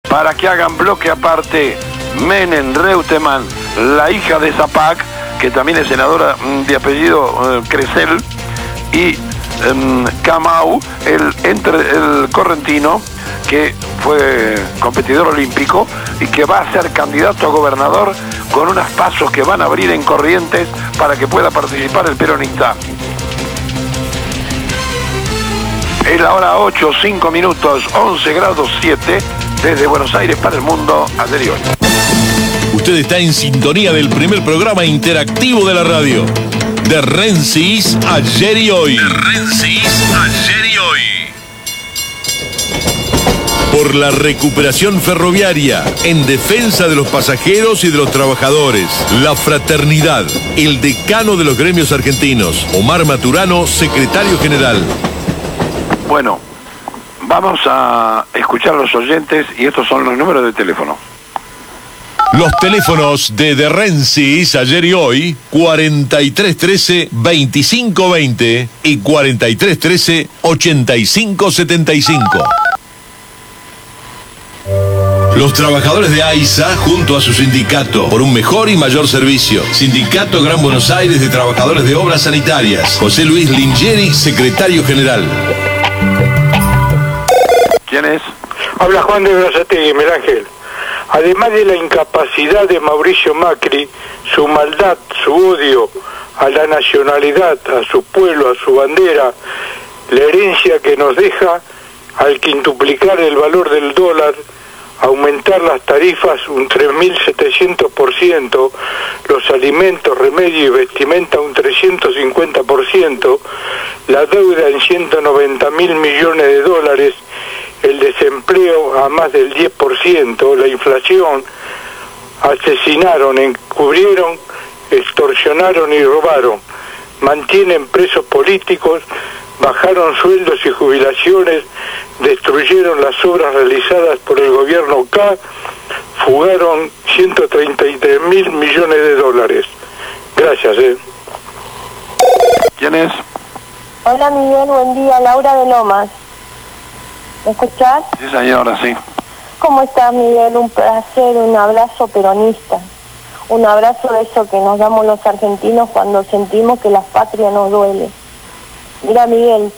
para que hagan bloque aparte Menem Reutemann, la hija de Zapac, que también es senadora de apellido Cresel, y Camau, el correntino, que fue competidor olímpico y que va a ser candidato a gobernador con unos pasos que van a abrir en Corrientes para que pueda participar el peronista. Es la hora 8, 5 minutos, 11 grados 7, desde Buenos Aires para el mundo, ayer y hoy. Usted está en sintonía del primer programa interactivo de la radio. De Rensis, ayer y hoy. De Rensis, ayer y hoy. Por la recuperación ferroviaria, en defensa de los pasajeros y de los trabajadores. La Fraternidad, el decano de los gremios argentinos. Omar Maturano, secretario general. Bueno, vamos a escuchar a los oyentes y estos son los números de teléfono. Los teléfonos de Rensis, ayer y hoy, 4313-2520 y 4313-8575. Los trabajadores de AISA, junto a su sindicato, por un mejor y mayor servicio. Sindicato Gran Buenos Aires de Trabajadores de Obras Sanitarias. José Luis Lingieri, secretario general. ¿Quién es? Habla Juan de Berazategui, Miguel Ángel. Además de la incapacidad de Mauricio Macri, su maldad, su odio a la nacionalidad, a su pueblo, a su bandera, la herencia que nos deja al quintuplicar el valor del dólar, aumentar las tarifas un 3.700%, los alimentos, remedios y vestimenta un 350%, la deuda en 190.000 millones de dólares, el desempleo a más del 10%, la inflación, asesinaron, encubrieron, extorsionaron y robaron, mantienen presos políticos, bajaron sueldos y jubilaciones, destruyeron las obras realizadas por el gobierno K, fugaron 133.000 millones de dólares. Gracias. ¿Quién es? Hola Miguel, buen día, Laura de Lomas. ¿Me escuchás? Sí, señora, sí. ¿Cómo estás, Miguel? Un placer, un abrazo peronista. Un abrazo de eso que nos damos los argentinos cuando sentimos que la patria nos duele. Mira, Miguel,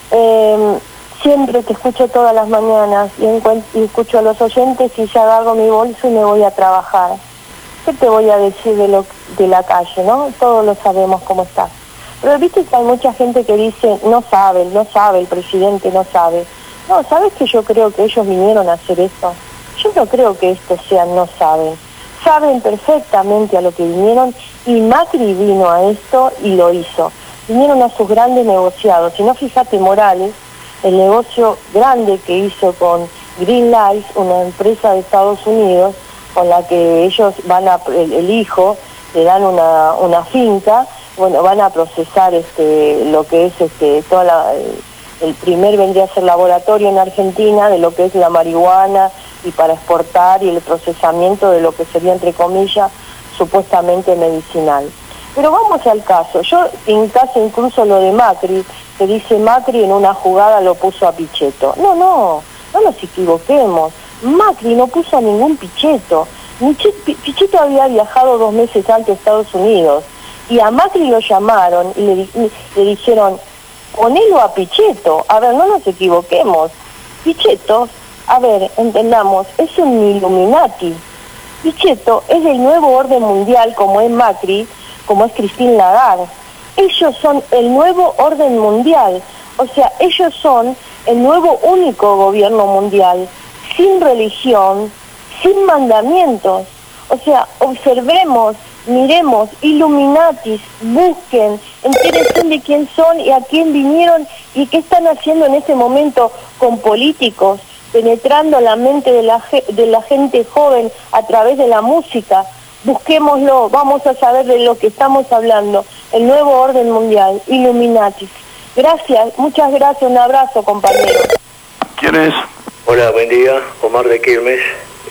siempre te escucho todas las mañanas y escucho a los oyentes y ya agarro mi bolso y me voy a trabajar. ¿Qué te voy a decir de la calle, no? Todos lo sabemos cómo está. Pero viste que hay mucha gente que dice, no sabe, el presidente no sabe. No, ¿sabes que yo creo que ellos vinieron a hacer esto? Yo no creo que estos sean no saben. Saben perfectamente a lo que vinieron y Macri vino a esto y lo hizo. Vinieron a sus grandes negociados. Si no, fíjate Morales, el negocio grande que hizo con Green Life, una empresa de Estados Unidos, con la que ellos van a, el hijo, le dan una finca, bueno, van a procesar lo que es toda el primer vendría a ser laboratorio en Argentina de lo que es la marihuana y para exportar y el procesamiento de lo que sería, entre comillas, supuestamente medicinal. Pero vamos al caso. Yo en caso incluso lo de Macri, que dice Macri en una jugada lo puso a Pichetto. No nos equivoquemos. Macri no puso a ningún Pichetto. Pichetto había viajado 2 meses antes a Estados Unidos y a Macri lo llamaron y le dijeron, ponelo a Pichetto. A ver, no nos equivoquemos. Pichetto, a ver, entendamos, es un Illuminati. Pichetto es del nuevo orden mundial, como es Macri, como es Christine Lagarde. Ellos son el nuevo orden mundial. O sea, ellos son el nuevo único gobierno mundial, sin religión, sin mandamientos. O sea, observemos, miremos, Illuminatis, busquen, entérense de quién son y a quién vinieron y qué están haciendo en este momento con políticos, penetrando la mente de la gente joven a través de la música. Busquémoslo, vamos a saber de lo que estamos hablando, el nuevo orden mundial, Illuminatis. Gracias, muchas gracias, un abrazo, compañero. ¿Quién es? Hola, buen día, Omar de Quilmes.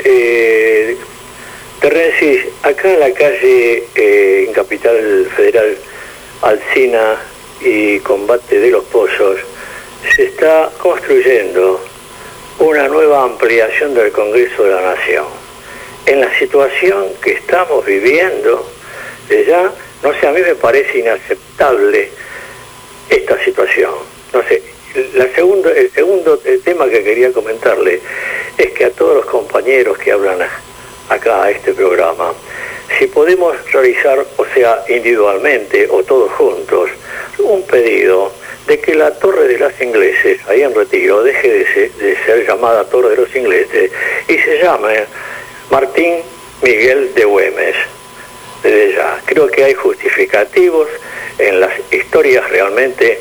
Rensis, acá en la calle, en Capital Federal, Alsina y Combate de los Pozos, se está construyendo una nueva ampliación del Congreso de la Nación. En la situación que estamos viviendo, ya, no sé, a mí me parece inaceptable esta situación. No sé, el segundo tema que quería comentarle es que a todos los compañeros que hablan acá a este programa, si podemos realizar, o sea, individualmente o todos juntos, un pedido de que la Torre de los Ingleses, ahí en Retiro, deje de ser llamada Torre de los Ingleses y se llame Martín Miguel de Güemes. Desde ya, creo que hay justificativos en las historias realmente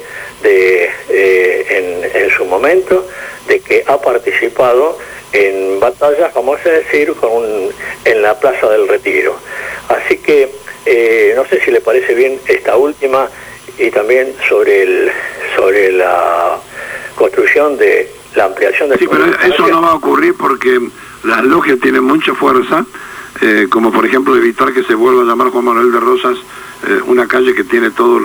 en su momento, de que ha participado en batallas, vamos a decir, en la Plaza del Retiro. Así que no sé si le parece bien esta última, y también sobre la construcción de la ampliación de... Sí, pero eso no va a ocurrir porque las logias tienen mucha fuerza, como por ejemplo evitar que se vuelva a llamar Juan Manuel de Rosas una calle que tiene todo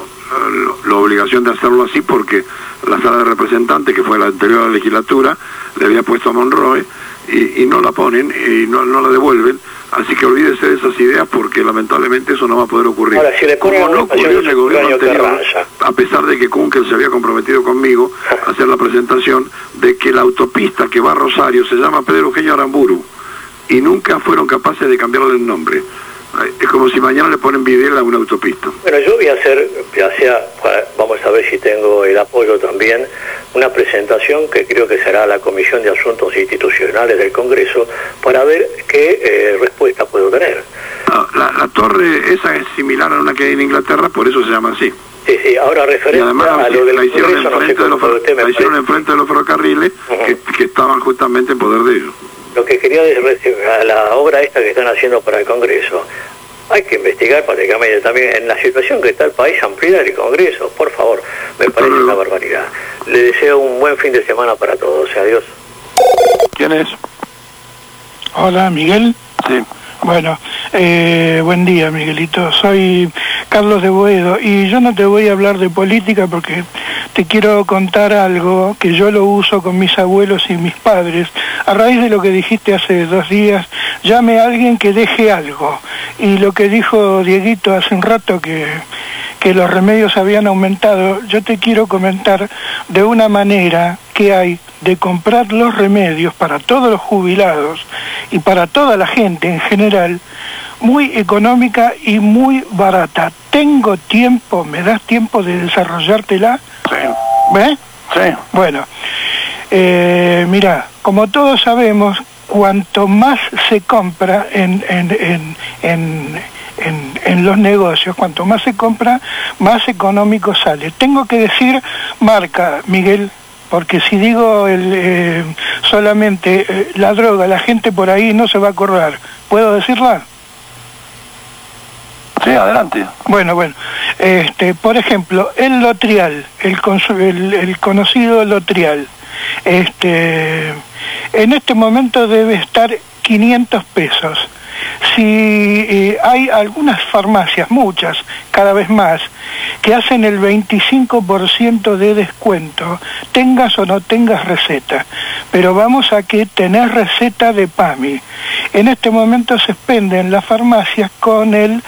la obligación de hacerlo así, porque la sala de representantes, que fue la anterior a la legislatura, le había puesto a Monroe y no la ponen y no la devuelven. Así que olvídese de esas ideas, porque lamentablemente eso no va a poder ocurrir. Ahora, si le como no ocurrió en el gobierno anterior, a pesar de que Kunkel se había comprometido conmigo a hacer la presentación de que la autopista que va a Rosario se llama Pedro Eugenio Aramburu, y nunca fueron capaces de cambiarle el nombre. Es como si mañana le ponen Videla a una autopista. Bueno, yo voy a hacer, vamos a ver si tengo el apoyo también, una presentación que creo que será la Comisión de Asuntos Institucionales del Congreso, para ver qué respuesta puedo tener. La torre esa es similar a una que hay en Inglaterra, por eso se llama así. Sí, ahora referente a lo del Congreso, la hicieron enfrente de los ferrocarriles, que estaban justamente en poder de ellos. Lo que quería decir, a la obra esta que están haciendo para el Congreso, hay que investigar prácticamente también en la situación que está el país, ampliar el Congreso, por favor, me parece una barbaridad. Le deseo un buen fin de semana para todos, adiós. ¿Quién es? Hola, Miguel. Sí. Bueno, buen día, Miguelito. Soy Carlos de Boedo y yo no te voy a hablar de política porque te quiero contar algo que yo lo uso con mis abuelos y mis padres. A raíz de lo que dijiste hace 2 días, llame a alguien que deje algo. Y lo que dijo Dieguito hace un rato, que los remedios habían aumentado, yo te quiero comentar de una manera que hay de comprar los remedios para todos los jubilados y para toda la gente en general, muy económica y muy barata. ¿Tengo tiempo? ¿Me das tiempo de desarrollártela? Sí. ¿Ves? Sí. Bueno, mira, como todos sabemos, cuanto más se compra en los negocios, cuanto más se compra, más económico sale. Tengo que decir marca, Miguel, porque si digo solamente la droga, la gente por ahí no se va a acordar. ¿Puedo decirla? Sí, adelante. Bueno, por ejemplo, el Lotrial, el conocido Lotrial, en este momento debe estar 500 pesos. Si hay algunas farmacias, muchas, cada vez más, que hacen el 25% de descuento, tengas o no tengas receta, pero vamos a que tenés receta de PAMI. En este momento se expenden las farmacias con el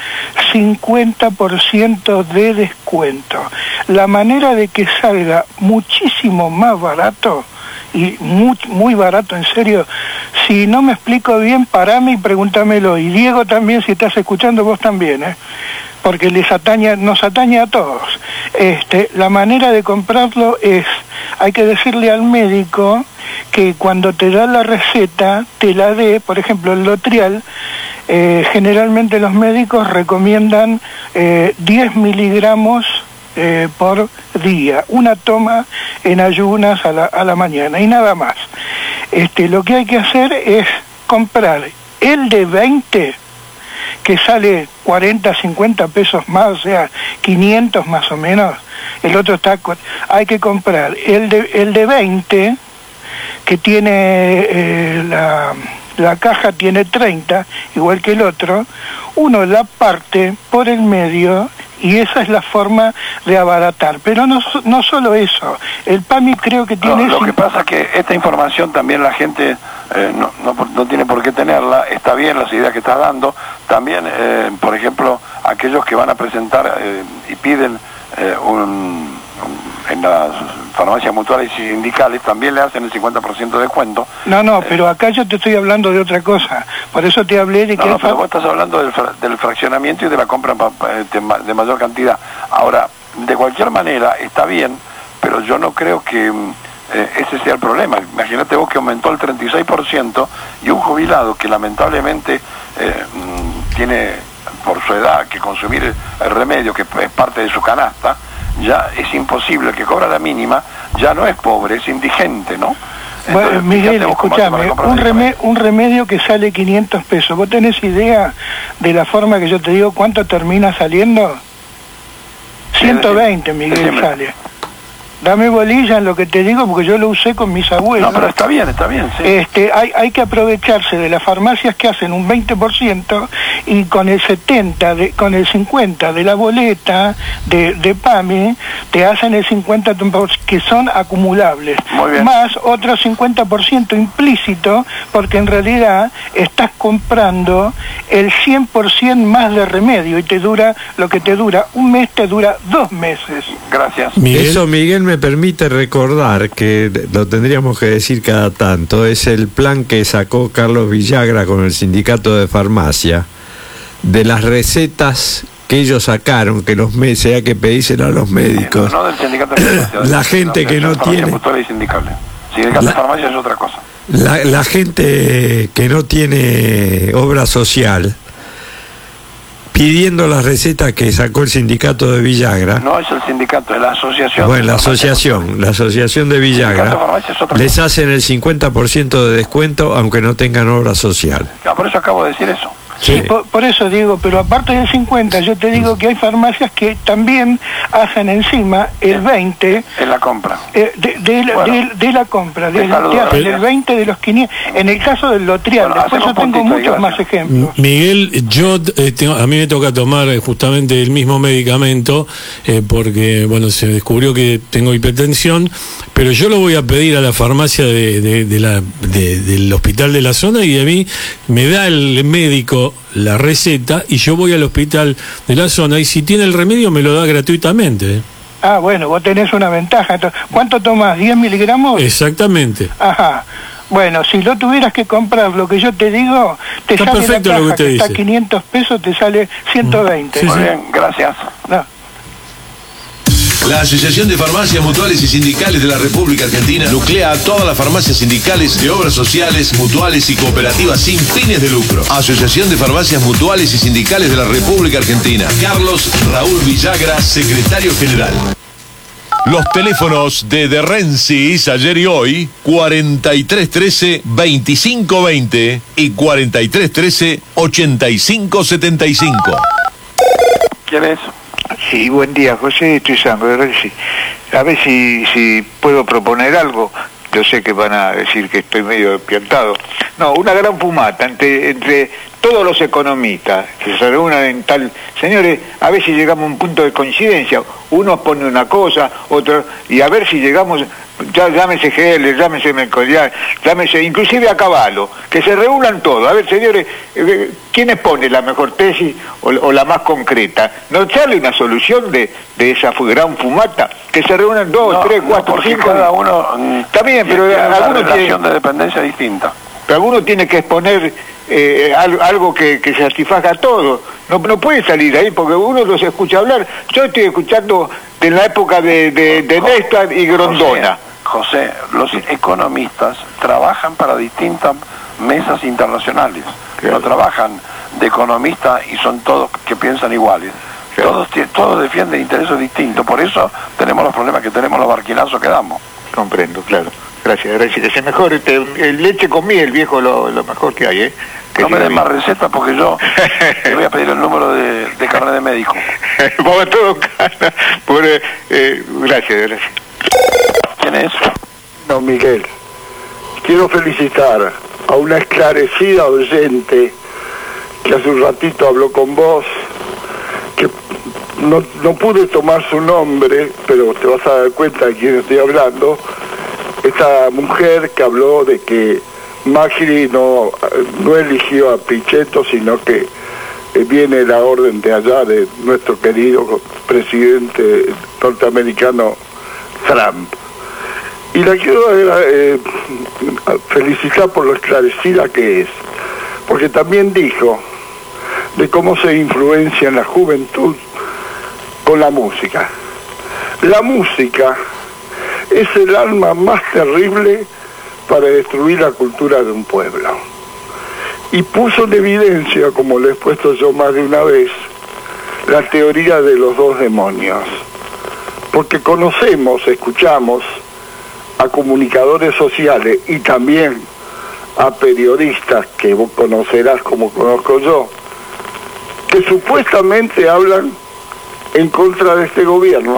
50% de descuento. La manera de que salga muchísimo más barato, y muy barato, en serio, si no me explico bien, parame y pregúntamelo. Y Diego también, si estás escuchando, vos también, porque nos atañe a todos. La manera de comprarlo es, hay que decirle al médico que cuando te da la receta, te la dé, por ejemplo, el Lotrial, generalmente los médicos recomiendan 10 miligramos por día, una toma en ayunas a la mañana y nada más. Lo que hay que hacer es comprar el de 20, que sale 40, 50 pesos más, o sea, 500 más o menos. El otro está, hay que comprar el de 20, que tiene la caja tiene 30, igual que el otro. Uno la parte por el medio y esa es la forma de abaratar. Pero no solo eso, el PAMI creo que tiene... Lo que pasa es que esta información también la gente no tiene por qué tenerla. Está bien las ideas que estás dando. También, por ejemplo, aquellos que van a presentar y piden en las farmacias mutuales y sindicales también le hacen el 50% de descuento. No, pero acá yo te estoy hablando de otra cosa. Por eso te hablé de que... No, pero vos estás hablando del fraccionamiento y de la compra de mayor cantidad. Ahora, de cualquier manera, está bien, pero yo no creo que ese sea el problema. Imagínate vos que aumentó el 36% y un jubilado que lamentablemente tiene por su edad que consumir el remedio, que es parte de su canasta, ya es imposible. El que cobra la mínima ya no es pobre, es indigente, ¿no? Entonces, bueno, Miguel, escúchame, un remedio que sale 500 pesos. ¿Vos tenés idea de la forma que yo te digo cuánto termina saliendo? 120, Miguel, sale. Dame bolilla en lo que te digo porque yo lo usé con mis abuelos. No, pero está bien, sí. Hay que aprovecharse de las farmacias que hacen un 20% y con el con el 50% de la boleta de PAMI te hacen el 50% que son acumulables. Muy bien. Más otro 50% implícito porque en realidad estás comprando el 100% más de remedio y te dura lo que te dura un mes, te dura 2 meses. Gracias. Eso, Miguel, me permite recordar que lo tendríamos que decir cada tanto, es el plan que sacó Carlos Villagra con el sindicato de farmacia, de las recetas que ellos sacaron, que los meses hay que pedírselo a los médicos. No del sindicato de farmacia, la gente que no tiene... Sindicato de farmacia es otra cosa. La gente que no tiene obra social, pidiendo las recetas que sacó el sindicato de Villagra. No es el sindicato, es la asociación. Bueno, la asociación de Villagra, les hacen el 50% de descuento aunque no tengan obra social. Por eso acabo de decir eso. Sí, por eso digo, pero aparte del 50, yo te digo que hay farmacias que también hacen encima el 20 en la compra. De la compra, te hacen el 20 de los 500. En el caso del Lotrial, después yo tengo muchos más ejemplos. Miguel, a mí me toca tomar justamente el mismo medicamento porque, bueno, se descubrió que tengo hipertensión, pero yo lo voy a pedir a la farmacia del hospital de la zona y a mí me da el médico la receta y yo voy al hospital de la zona y si tiene el remedio me lo da gratuitamente. Ah, bueno, vos tenés una ventaja. Entonces, ¿cuánto tomás? ¿10 miligramos? Exactamente. Ajá. Bueno, si lo tuvieras que comprar, lo que yo te digo, te está sale perfecto la caja, lo que te dice. Está 500 pesos, te sale 120. Sí, muy bien, gracias. No. La Asociación de Farmacias Mutuales y Sindicales de la República Argentina nuclea a todas las farmacias sindicales de obras sociales, mutuales y cooperativas sin fines de lucro. Asociación de Farmacias Mutuales y Sindicales de la República Argentina. Carlos Raúl Villagra, secretario general. Los teléfonos de Rensis ayer y hoy, 4313-2520 y 4313-8575. ¿Quién es? Sí, buen día, José, estoy llamando de Renzi. A ver si puedo proponer algo. Yo sé que van a decir que estoy medio despiantado. No, una gran fumata entre todos los economistas que se reúnan en tal... Señores, a ver si llegamos a un punto de coincidencia. Uno pone una cosa, otro... Y a ver si llegamos... Ya, llámese GL, llámese Mercodial, llámese inclusive a Caballo, que se reúnan todos. A ver, señores, ¿quién expone la mejor tesis o la más concreta? ¿No sale una solución de esa gran fumata? Que se reúnan 2, 3, 4, 5... Cada uno... Está bien, pero alguno tiene... relación de dependencia distinta. Pero alguno tiene que exponer algo que satisfaga a todos. No puede salir de ahí porque uno los escucha hablar. Yo estoy escuchando de la época de Néstor y Grondona. José, los economistas trabajan para distintas mesas internacionales. Claro. No trabajan de economistas y son todos que piensan iguales. Claro. Todos defienden intereses distintos. Por eso tenemos los problemas que tenemos, los barquilazos que damos. Comprendo, claro. Gracias. Es mejor el leche con miel, viejo, lo mejor que hay, ¿eh? No me den más recetas porque yo te voy a pedir el número de carnet de médico. Vamos todos casa. Gracias. ¿Quién es? No, Miguel. Quiero felicitar a una esclarecida oyente que hace un ratito habló con vos, que no pude tomar su nombre, pero te vas a dar cuenta de quién estoy hablando, esta mujer que habló de que Macri no eligió a Pichetto, sino que viene la orden de allá de nuestro querido presidente norteamericano Trump. Y la quiero felicitar por lo esclarecida que es, porque también dijo de cómo se influencia en la juventud con la música. La música es el arma más terrible para destruir la cultura de un pueblo. Y puso en evidencia, como lo he puesto yo más de una vez, la teoría de los dos demonios. Porque conocemos, escuchamos a comunicadores sociales y también a periodistas que vos conocerás como conozco yo, que supuestamente hablan en contra de este gobierno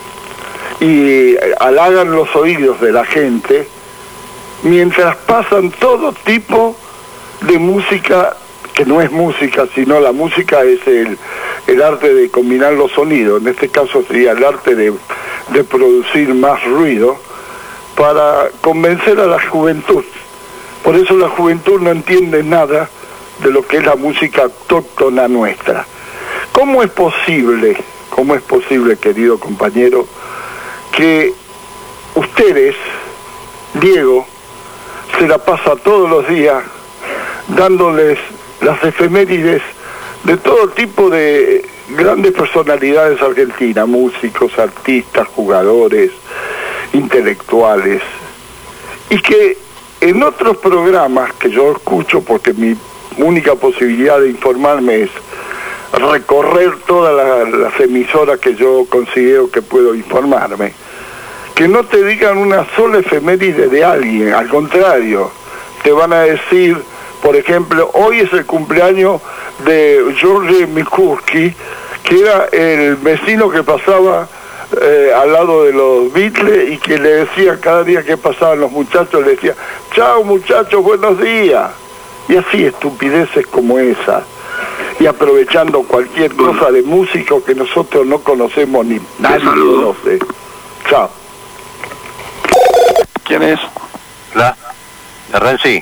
y halagan los oídos de la gente mientras pasan todo tipo de música que no es música, sino la música es el arte de combinar los sonidos, en este caso sería el arte de producir más ruido para convencer a la juventud. Por eso la juventud no entiende nada de lo que es la música autóctona nuestra. ¿Cómo es posible, querido compañero, que ustedes, Diego, se la pasa todos los días dándoles las efemérides de todo tipo de grandes personalidades argentinas, músicos, artistas, jugadores, intelectuales, y que en otros programas que yo escucho, porque mi única posibilidad de informarme es recorrer todas las emisoras que yo considero que puedo informarme, que no te digan una sola efeméride de alguien, al contrario, te van a decir, por ejemplo, hoy es el cumpleaños de George Mikulski, que era el vecino que pasaba al lado de los Beatles y que le decía cada día que pasaban los muchachos, le decía, chao muchachos, buenos días. Y así estupideces como esa. Y aprovechando cualquier cosa de músico que nosotros no conocemos ni nadie conoce. Chao. ¿Quién es? Hola, de Renzi.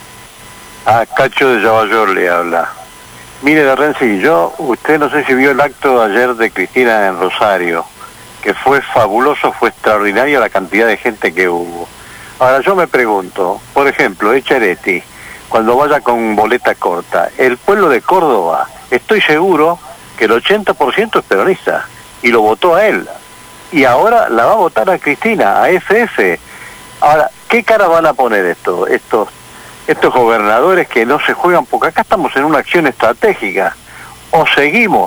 Cacho de Yavayor le habla. Mire, de Renzi, usted no sé si vio el acto de ayer de Cristina en Rosario, que fue fabuloso, fue extraordinaria la cantidad de gente que hubo. Ahora yo me pregunto, por ejemplo, Echeretti, cuando vaya con boleta corta, el pueblo de Córdoba, estoy seguro que el 80% es peronista, y lo votó a él. Y ahora la va a votar a Cristina, a FF. Ahora, ¿qué cara van a poner estos gobernadores que no se juegan? Porque acá estamos en una acción estratégica. O seguimos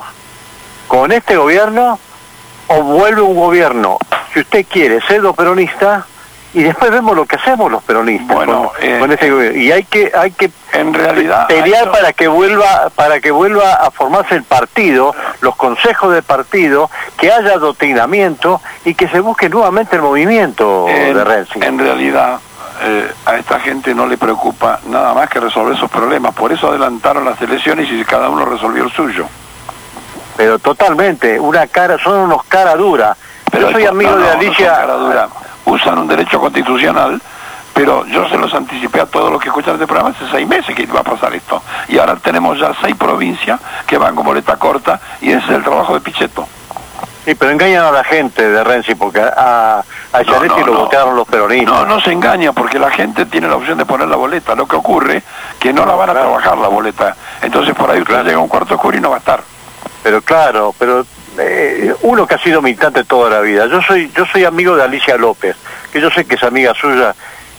con este gobierno, o vuelve un gobierno, si usted quiere, pseudo peronista, y después vemos lo que hacemos los peronistas. Bueno, con este gobierno. Y hay que en realidad pelear para que vuelva a formarse el partido, los consejos de partido, que haya adoctrinamiento y que se busque nuevamente el movimiento de Renzi. En realidad a esta gente no le preocupa nada más que resolver sus problemas, por eso adelantaron las elecciones y cada uno resolvió el suyo. Pero totalmente, son unos cara dura. Pero yo soy amigo de Alicia. No cara dura. Usan un derecho constitucional, pero yo se los anticipé a todos los que escuchan este programa hace 6 meses que iba a pasar esto. Y ahora tenemos ya 6 provincias que van con boleta corta y ese es el trabajo de Pichetto. Sí, pero engañan a la gente de Renzi porque a Echeretti lo votaron los peronistas. No se engaña porque la gente tiene la opción de poner la boleta. Lo que ocurre que no la van a trabajar la boleta. Entonces por ahí usted llega a un cuarto oscuro y no va a estar. Pero claro, uno que ha sido militante toda la vida. Yo soy amigo de Alicia López, que yo sé que es amiga suya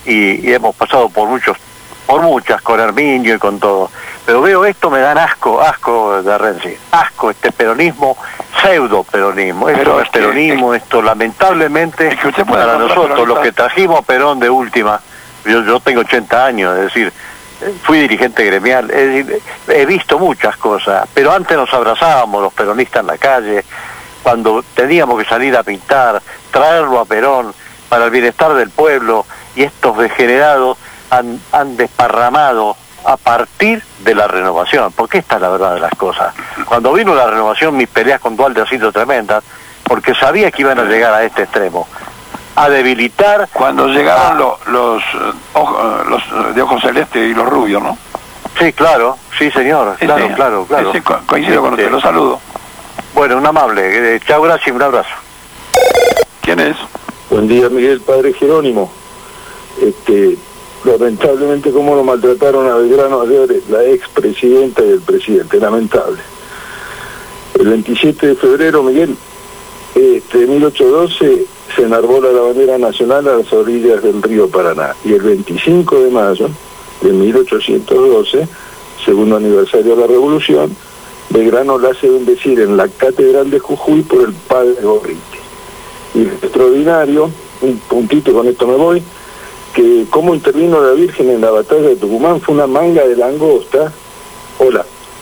y hemos pasado por muchas, con Herminio y con todo. Pero veo esto, me dan asco de Renzi, asco este peronismo, pseudo peronismo. Esto no es peronismo, esto lamentablemente es que usted puede para nosotros, los que trajimos a Perón de última, yo tengo 80 años, es decir, fui dirigente gremial, es decir, he visto muchas cosas, pero antes nos abrazábamos los peronistas en la calle, cuando teníamos que salir a pintar, traerlo a Perón para el bienestar del pueblo, y estos degenerados han desparramado a partir de la renovación, porque esta es la verdad de las cosas. Cuando vino la renovación, mis peleas con Dualde han sido tremendas, porque sabía que iban a llegar a este extremo, a debilitar. Cuando llegaron los de ojos celeste y los rubios, ¿no? Sí, claro, sí señor, claro. Ese coincido con usted, lo saludo. Bueno, un amable, chao, gracias, un abrazo. ¿Quién es? Buen día, Miguel, padre Jerónimo. Lamentablemente cómo lo maltrataron a Belgrano ayer la expresidenta y el presidente, lamentable. El 27 de febrero, Miguel, de 1812 se enarbola la bandera nacional a las orillas del río Paraná, y el 25 de mayo de 1812, segundo aniversario de la Revolución, Belgrano la hace bendecir en la Catedral de Jujuy por el padre Gorriti. Y es extraordinario, un puntito, con esto me voy, que cómo intervino la Virgen en la batalla de Tucumán fue una manga de langosta. Hola.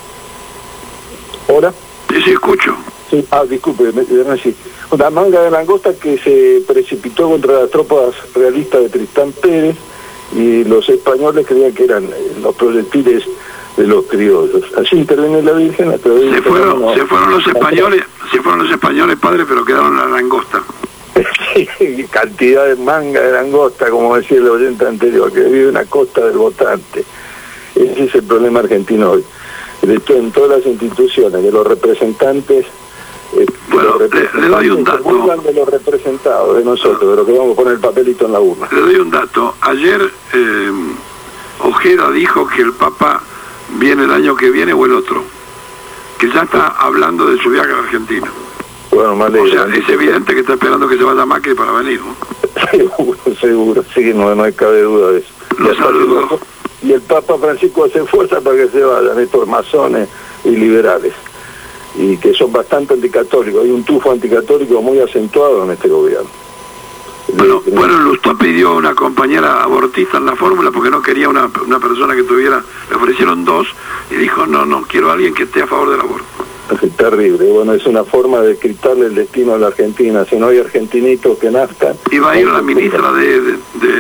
Sí, escucho. Sí, disculpe, sí. Una manga de langosta que se precipitó contra las tropas realistas de Tristán Pérez, y los españoles creían que eran los proyectiles de los criollos. Así interviene la Virgen a través de... Se fueron los españoles, padre, pero quedaron las langostas. Sí, cantidad de manga de langosta, como decía el oyente anterior, que vive una costa del votante. Ese es el problema argentino hoy. En todas las instituciones, de los representantes... Bueno, le doy un dato. De los representados, de nosotros, de lo que vamos a poner el papelito en la urna. Le doy un dato. Ayer Ojeda dijo que el Papa viene el año que viene o el otro, que ya está hablando de su viaje a Argentina. Bueno, me alegro. O sea, es evidente que está esperando que se vaya Macri para venir, ¿no? Seguro, sí, no hay cabe duda de eso. Lo saludo. Y el Papa Francisco hace fuerza para que se vayan estos masones y liberales, y que son bastante anticatólicos. Hay un tufo anticatólico muy acentuado en este gobierno. Bueno, Lustó pidió una compañera abortista en la fórmula porque no quería una persona que tuviera, le ofrecieron dos, y dijo, no, quiero a alguien que esté a favor del aborto. Es terrible. Bueno, es una forma de dictarle el destino a la Argentina. Si no hay argentinitos que nazcan... Iba a ir la ministra de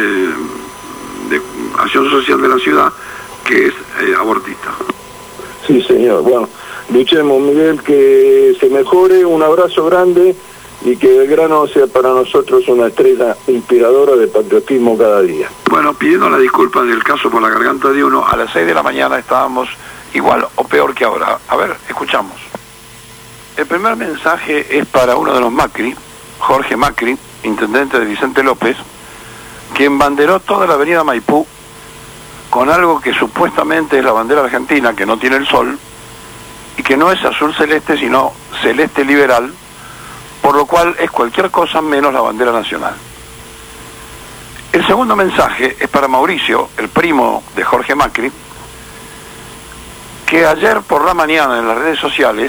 Acción Social de la ciudad, que es abortista. Sí, señor. Bueno, luchemos, Miguel, que se mejore. Un abrazo grande, y que Belgrano sea para nosotros una estrella inspiradora de patriotismo cada día. Bueno, pidiendo la disculpa del caso por la garganta de uno, a las 6 de la mañana estábamos igual o peor que ahora. A ver, escuchamos. El primer mensaje es para uno de los Macri, Jorge Macri, intendente de Vicente López, quien banderó toda la avenida Maipú con algo que supuestamente es la bandera argentina, que no tiene el sol, y que no es azul celeste, sino celeste liberal, por lo cual es cualquier cosa menos la bandera nacional. El segundo mensaje es para Mauricio, el primo de Jorge Macri, que ayer por la mañana en las redes sociales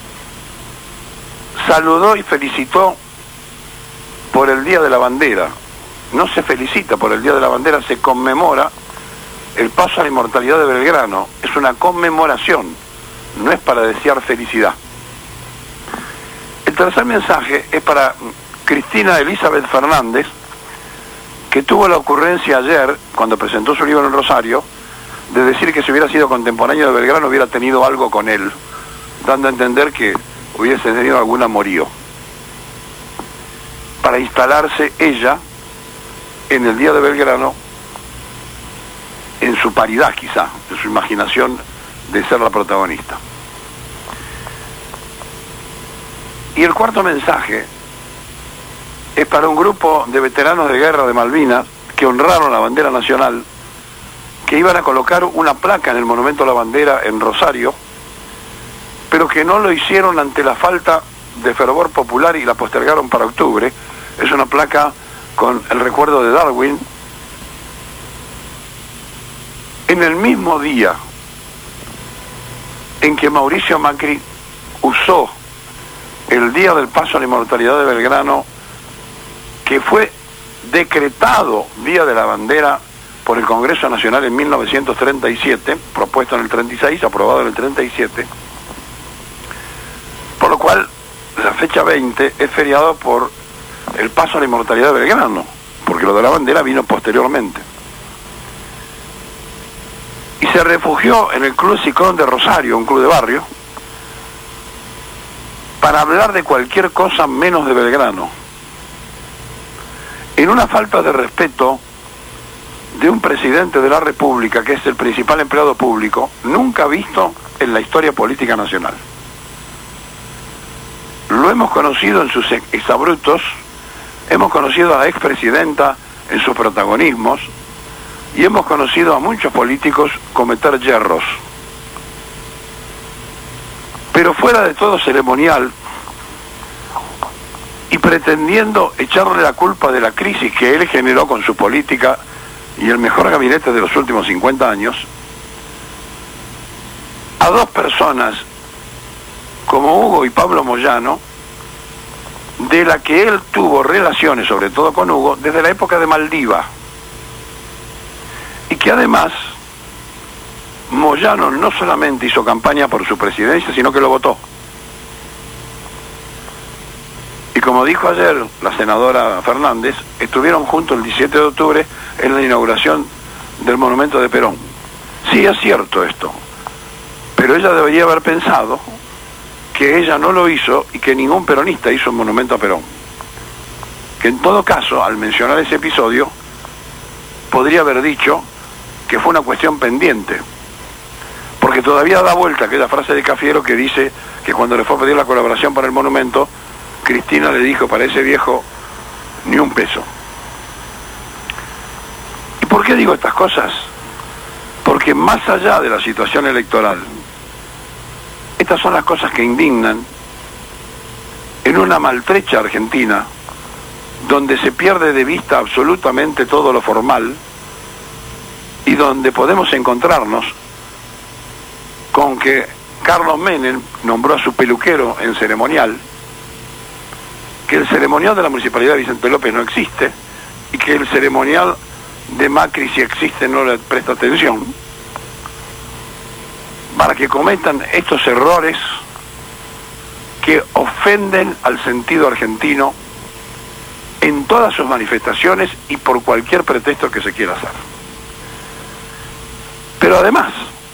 saludó y felicitó por el Día de la Bandera. No se felicita por el Día de la Bandera, se conmemora el paso a la inmortalidad de Belgrano. Es una conmemoración, no es para desear felicidad. El tercer mensaje es para Cristina Elizabeth Fernández, que tuvo la ocurrencia ayer, cuando presentó su libro en Rosario, de decir que si hubiera sido contemporáneo de Belgrano hubiera tenido algo con él, dando a entender que hubiese tenido algún amorío, para instalarse ella en el Día de Belgrano en su paridad, quizá, en su imaginación de ser la protagonista. Y el cuarto mensaje es para un grupo de veteranos de guerra de Malvinas que honraron la bandera nacional, que iban a colocar una placa en el Monumento a la Bandera en Rosario, pero que no lo hicieron ante la falta de fervor popular y la postergaron para octubre. Es una placa con el recuerdo de Darwin, en el mismo día en que Mauricio Macri usó el Día del Paso a la Inmortalidad de Belgrano, que fue decretado Día de la Bandera por el Congreso Nacional en 1937, propuesto en el 36, aprobado en el 37, por lo cual la fecha 20 es feriado por el paso a la inmortalidad de Belgrano, porque lo de la bandera vino posteriormente. Y se se refugió en el Club Ciclón de Rosario, un club de barrio, para hablar de cualquier cosa menos de Belgrano, en una falta de respeto de un presidente de la República, que es el principal empleado público, nunca visto en la historia política nacional. Lo hemos conocido en sus exabruptos, hemos conocido a la expresidenta en sus protagonismos, y hemos conocido a muchos políticos cometer yerros. Pero fuera de todo ceremonial, y pretendiendo echarle la culpa de la crisis que él generó con su política y el mejor gabinete de los últimos 50 años, a dos personas como Hugo y Pablo Moyano, de la que él tuvo relaciones, sobre todo con Hugo, desde la época de Maldiva, y que además Moyano no solamente hizo campaña por su presidencia, sino que lo votó. Y como dijo ayer la senadora Fernández, estuvieron juntos el 17 de octubre en la inauguración del monumento de Perón. Sí, es cierto esto, pero ella debería haber pensado que ella no lo hizo y que ningún peronista hizo un monumento a Perón. Que en todo caso, al mencionar ese episodio, podría haber dicho que fue una cuestión pendiente, porque todavía da vuelta aquella frase de Cafiero que dice que cuando le fue a pedir la colaboración para el monumento, Cristina le dijo: para ese viejo ni un peso. ¿Y por qué digo estas cosas? Porque más allá de la situación electoral, estas son las cosas que indignan en una maltrecha Argentina, donde se pierde de vista absolutamente todo lo formal, y donde podemos encontrarnos con que Carlos Menem nombró a su peluquero en ceremonial, que el ceremonial de la Municipalidad de Vicente López no existe, y que el ceremonial de Macri, si existe, no le presta atención, para que cometan estos errores que ofenden al sentido argentino en todas sus manifestaciones y por cualquier pretexto que se quiera hacer. Pero además,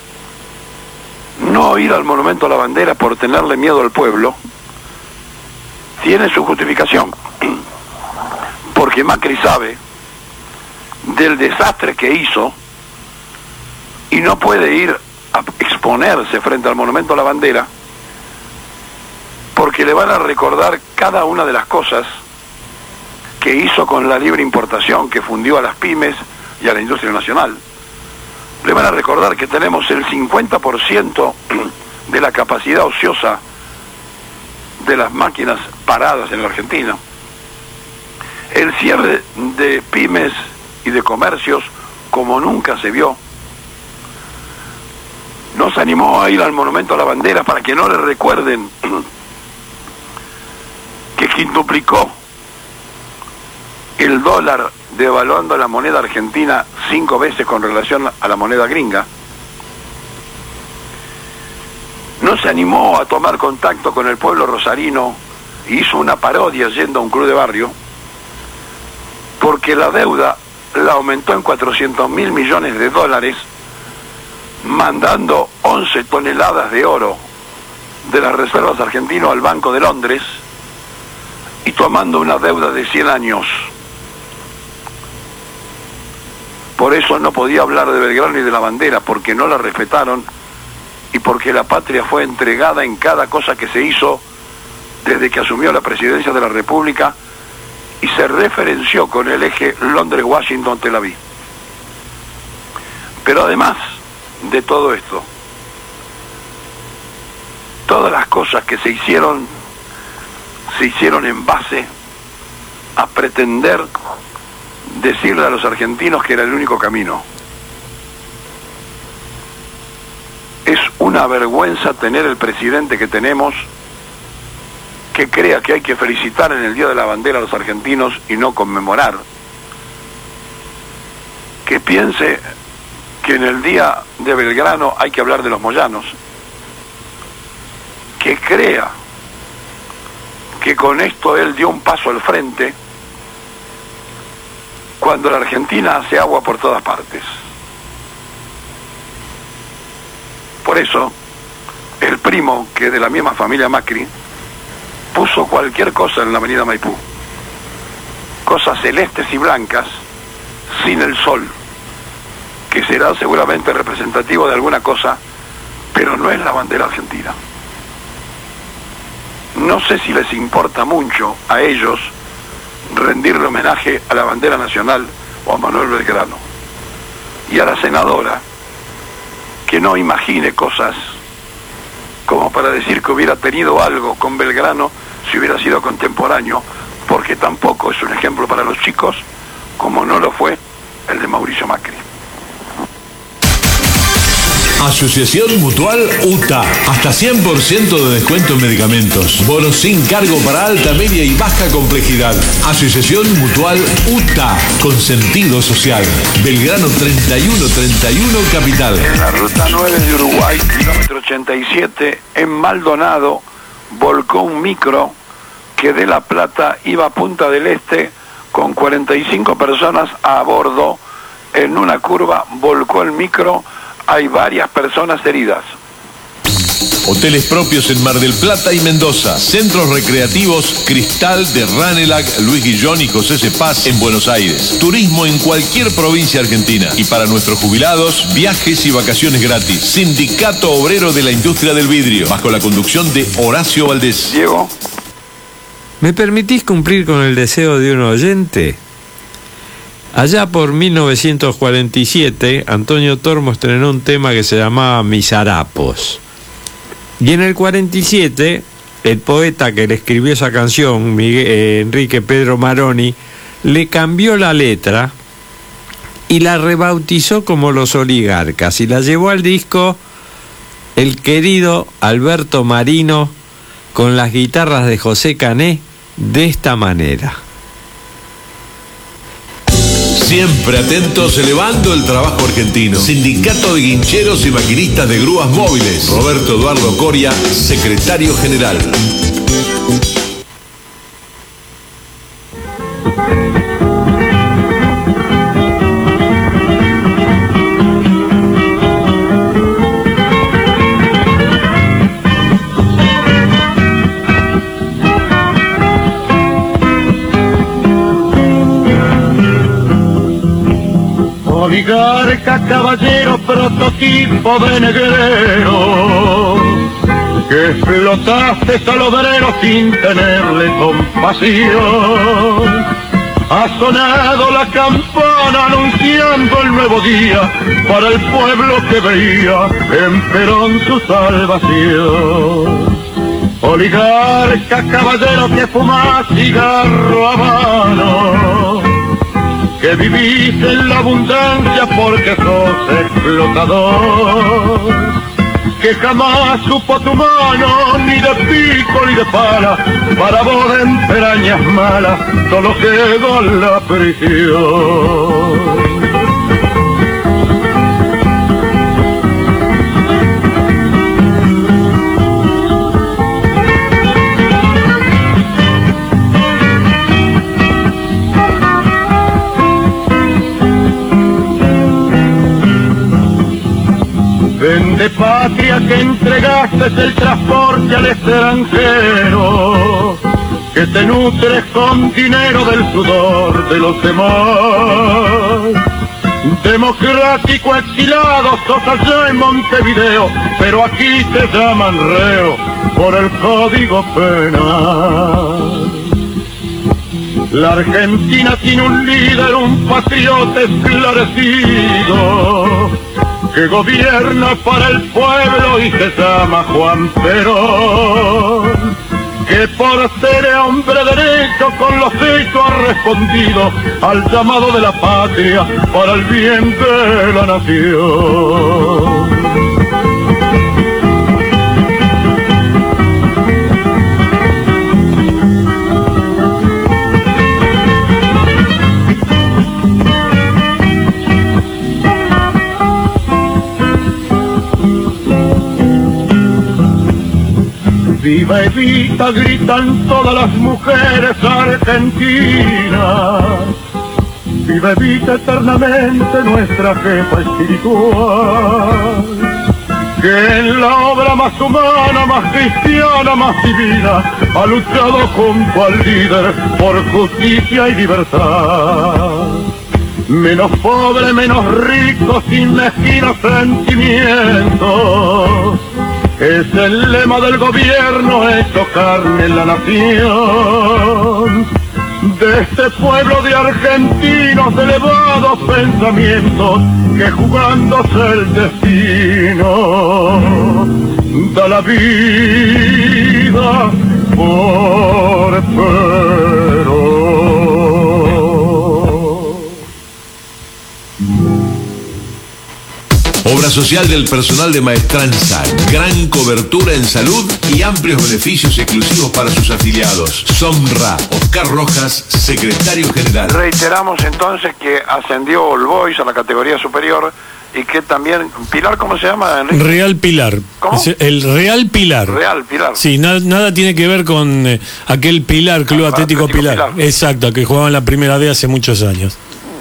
no ir al monumento a la bandera por tenerle miedo al pueblo tiene su justificación, porque Macri sabe del desastre que hizo y no puede ir a exponerse frente al monumento a la bandera, porque le van a recordar cada una de las cosas que hizo con la libre importación, que fundió a las pymes y a la industria nacional. Le van a recordar que tenemos el 50% de la capacidad ociosa de las máquinas paradas en la Argentina. El cierre de pymes y de comercios como nunca se vio. No se animó a ir al monumento a la bandera para que no le recuerden que quintuplicó el dólar, devaluando la moneda argentina 5 veces con relación a la moneda gringa. No se animó a tomar contacto con el pueblo rosarino y hizo una parodia yendo a un club de barrio, porque la deuda la aumentó en 400.000 millones de dólares, mandando 11 toneladas de oro de las reservas argentinas al Banco de Londres y tomando una deuda de 100 años. Por eso no podía hablar de Belgrano y de la bandera, porque no la respetaron y porque la patria fue entregada en cada cosa que se hizo desde que asumió la presidencia de la República y se referenció con el eje Londres-Washington-Tel Aviv. Pero además de todo esto, todas las cosas que se hicieron en base a pretender decirle a los argentinos que era el único camino. Es una vergüenza tener el presidente que tenemos, que crea que hay que felicitar en el Día de la Bandera a los argentinos y no conmemorar, que piense que en el Día de Belgrano hay que hablar de los moyanos, que crea que con esto él dio un paso al frente cuando la Argentina hace agua por todas partes. por eso, el primo, que es de la misma familia Macri, puso cualquier cosa en la avenida Maipú. Cosas celestes y blancas, sin el sol, que será seguramente representativo de alguna cosa, pero no es la bandera argentina. No sé si les importa mucho a ellos rendirle homenaje a la bandera nacional o a Manuel Belgrano. Y a la senadora, que no imagine cosas como para decir que hubiera tenido algo con Belgrano si hubiera sido contemporáneo, porque tampoco es un ejemplo para los chicos, como no lo fue el de Mauricio Macri. Asociación Mutual UTA. Hasta 100% de descuento en medicamentos. Bonos sin cargo para alta, media y baja complejidad. Asociación Mutual UTA. Con sentido social. Belgrano 3131 Capital. En la ruta 9 de Uruguay, kilómetro 87, en Maldonado, volcó un micro que de La Plata iba a Punta del Este con 45 personas a bordo. En una curva volcó el micro. Hay varias personas heridas. Hoteles propios en Mar del Plata y Mendoza. Centros recreativos Cristal de Ranelac, Luis Guillón y José Cepaz en Buenos Aires. Turismo en cualquier provincia argentina. Y para nuestros jubilados, viajes y vacaciones gratis. Sindicato Obrero de la Industria del Vidrio, bajo la conducción de Horacio Valdés. Diego, ¿me permitís cumplir con el deseo de un oyente? Allá por 1947, Antonio Tormo estrenó un tema que se llamaba Mis Harapos. Y en el 47, el poeta que le escribió esa canción, Enrique Pedro Maroni, le cambió la letra y la rebautizó como Los Oligarcas y la llevó al disco el querido Alberto Marino con las guitarras de José Cané de esta manera. Siempre atentos elevando el trabajo argentino. Sindicato de Guincheros y Maquinistas de Grúas Móviles. Roberto Eduardo Coria, secretario general. Oligarca, caballero, prototipo de negrero, que explotaste al obrero sin tenerle compasión. Ha sonado la campana anunciando el nuevo día para el pueblo que veía en Perón su salvación. Oligarca, caballero, que fumás cigarro habano, que vivís en la abundancia porque sos explotador, que jamás supo tu mano ni de pico ni de pala, para vos en perañas malas solo quedó la prisión. Vende patria que entregaste el transporte al extranjero, que te nutres con dinero del sudor de los demás. Democrático exilado sos allá en Montevideo, pero aquí te llaman reo por el código penal. La Argentina tiene un líder, un patriota esclarecido, que gobierna para el pueblo y se llama Juan Perón, que por ser hombre derecho con los hechos ha respondido al llamado de la patria para el bien de la nación. Viva Evita, gritan todas las mujeres argentinas. Viva Evita eternamente, nuestra jefa espiritual. que en la obra más humana, más cristiana, más divina, ha luchado junto al líder por justicia y libertad. Menos pobre, menos rico, sin mezquinos sentimientos, es el lema del gobierno hecho carne en la nación. De este pueblo de argentinos de elevados pensamientos, que jugándose el destino, da la vida por Perón. Obra social del personal de Maestranza, gran cobertura en salud y amplios beneficios exclusivos para sus afiliados. Sonra, Oscar Rojas, secretario general. Reiteramos entonces que ascendió All Boys a la categoría superior y que también, Pilar, ¿cómo se llama, Enrique? Real Pilar. ¿Cómo? El Real Pilar. Real Pilar. Sí, nada tiene que ver con aquel Pilar, Club Atlético Pilar. Exacto, que jugaba en la primera D hace muchos años.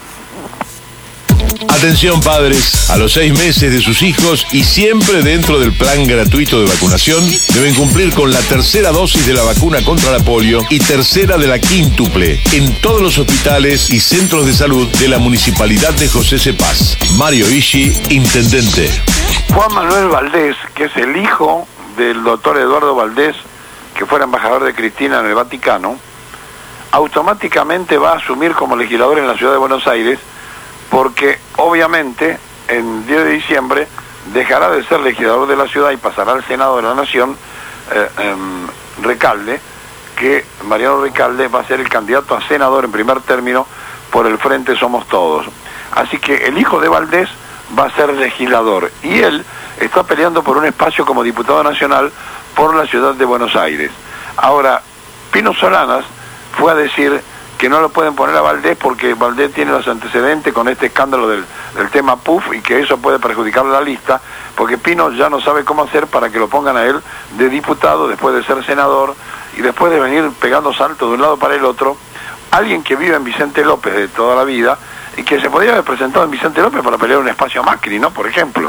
Atención padres, a los 6 meses de sus hijos y siempre dentro del plan gratuito de vacunación, deben cumplir con la tercera dosis de la vacuna contra la polio y tercera de la quíntuple en todos los hospitales y centros de salud de la Municipalidad de José C. Paz. Mario Ishi, intendente. Juan Manuel Valdés, que es el hijo del doctor Eduardo Valdés, que fuera embajador de Cristina en el Vaticano, automáticamente va a asumir como legislador en la ciudad de Buenos Aires, porque obviamente en 10 de diciembre dejará de ser legislador de la ciudad y pasará al Senado de la Nación Recalde, que Mariano Recalde va a ser el candidato a senador en primer término por el Frente Somos Todos. Así que el hijo de Valdés va a ser legislador y él está peleando por un espacio como diputado nacional por la ciudad de Buenos Aires. Ahora, Pino Solanas fue a decir que no lo pueden poner a Valdés porque Valdés tiene los antecedentes con este escándalo del tema PUF y que eso puede perjudicar la lista, porque Pino ya no sabe cómo hacer para que lo pongan a él de diputado después de ser senador y después de venir pegando saltos de un lado para el otro, alguien que vive en Vicente López de toda la vida y que se podría haber presentado en Vicente López para pelear un espacio a Macri, ¿no? Por ejemplo.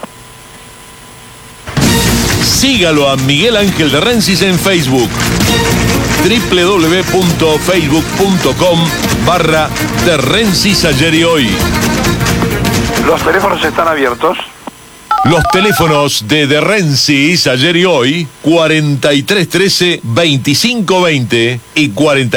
Sígalo a Miguel Ángel de Rensis en Facebook. www.facebook.com/de Rensis ayer y hoy. Los teléfonos están abiertos. Los teléfonos de Rensis ayer y hoy, 4313-2520 y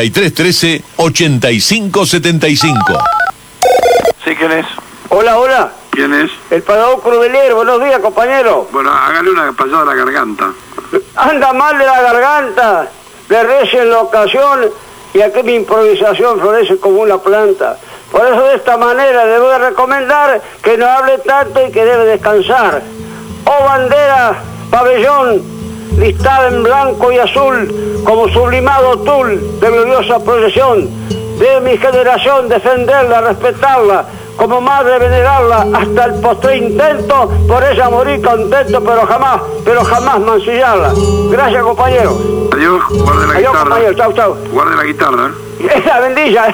4313-8575. ¿Sí, quién es? Hola. ¿Quién es? El parador Cruveler, buenos días, compañero. Bueno, hágale una pasada a la garganta. Anda mal de la garganta, le rece en la ocasión y aquí mi improvisación florece como una planta. Por eso de esta manera le voy a recomendar que no hable tanto y que debe descansar. Oh bandera, pabellón, listada en blanco y azul, como sublimado tul de gloriosa procesión. Debe mi generación defenderla, respetarla, como madre venerarla hasta el postre intento, por ella morir contento, pero jamás mancillarla. Gracias, compañero. Adiós, guarde la Adiós, guitarra. compañero, chau. Guarde la guitarra. Esa bendilla.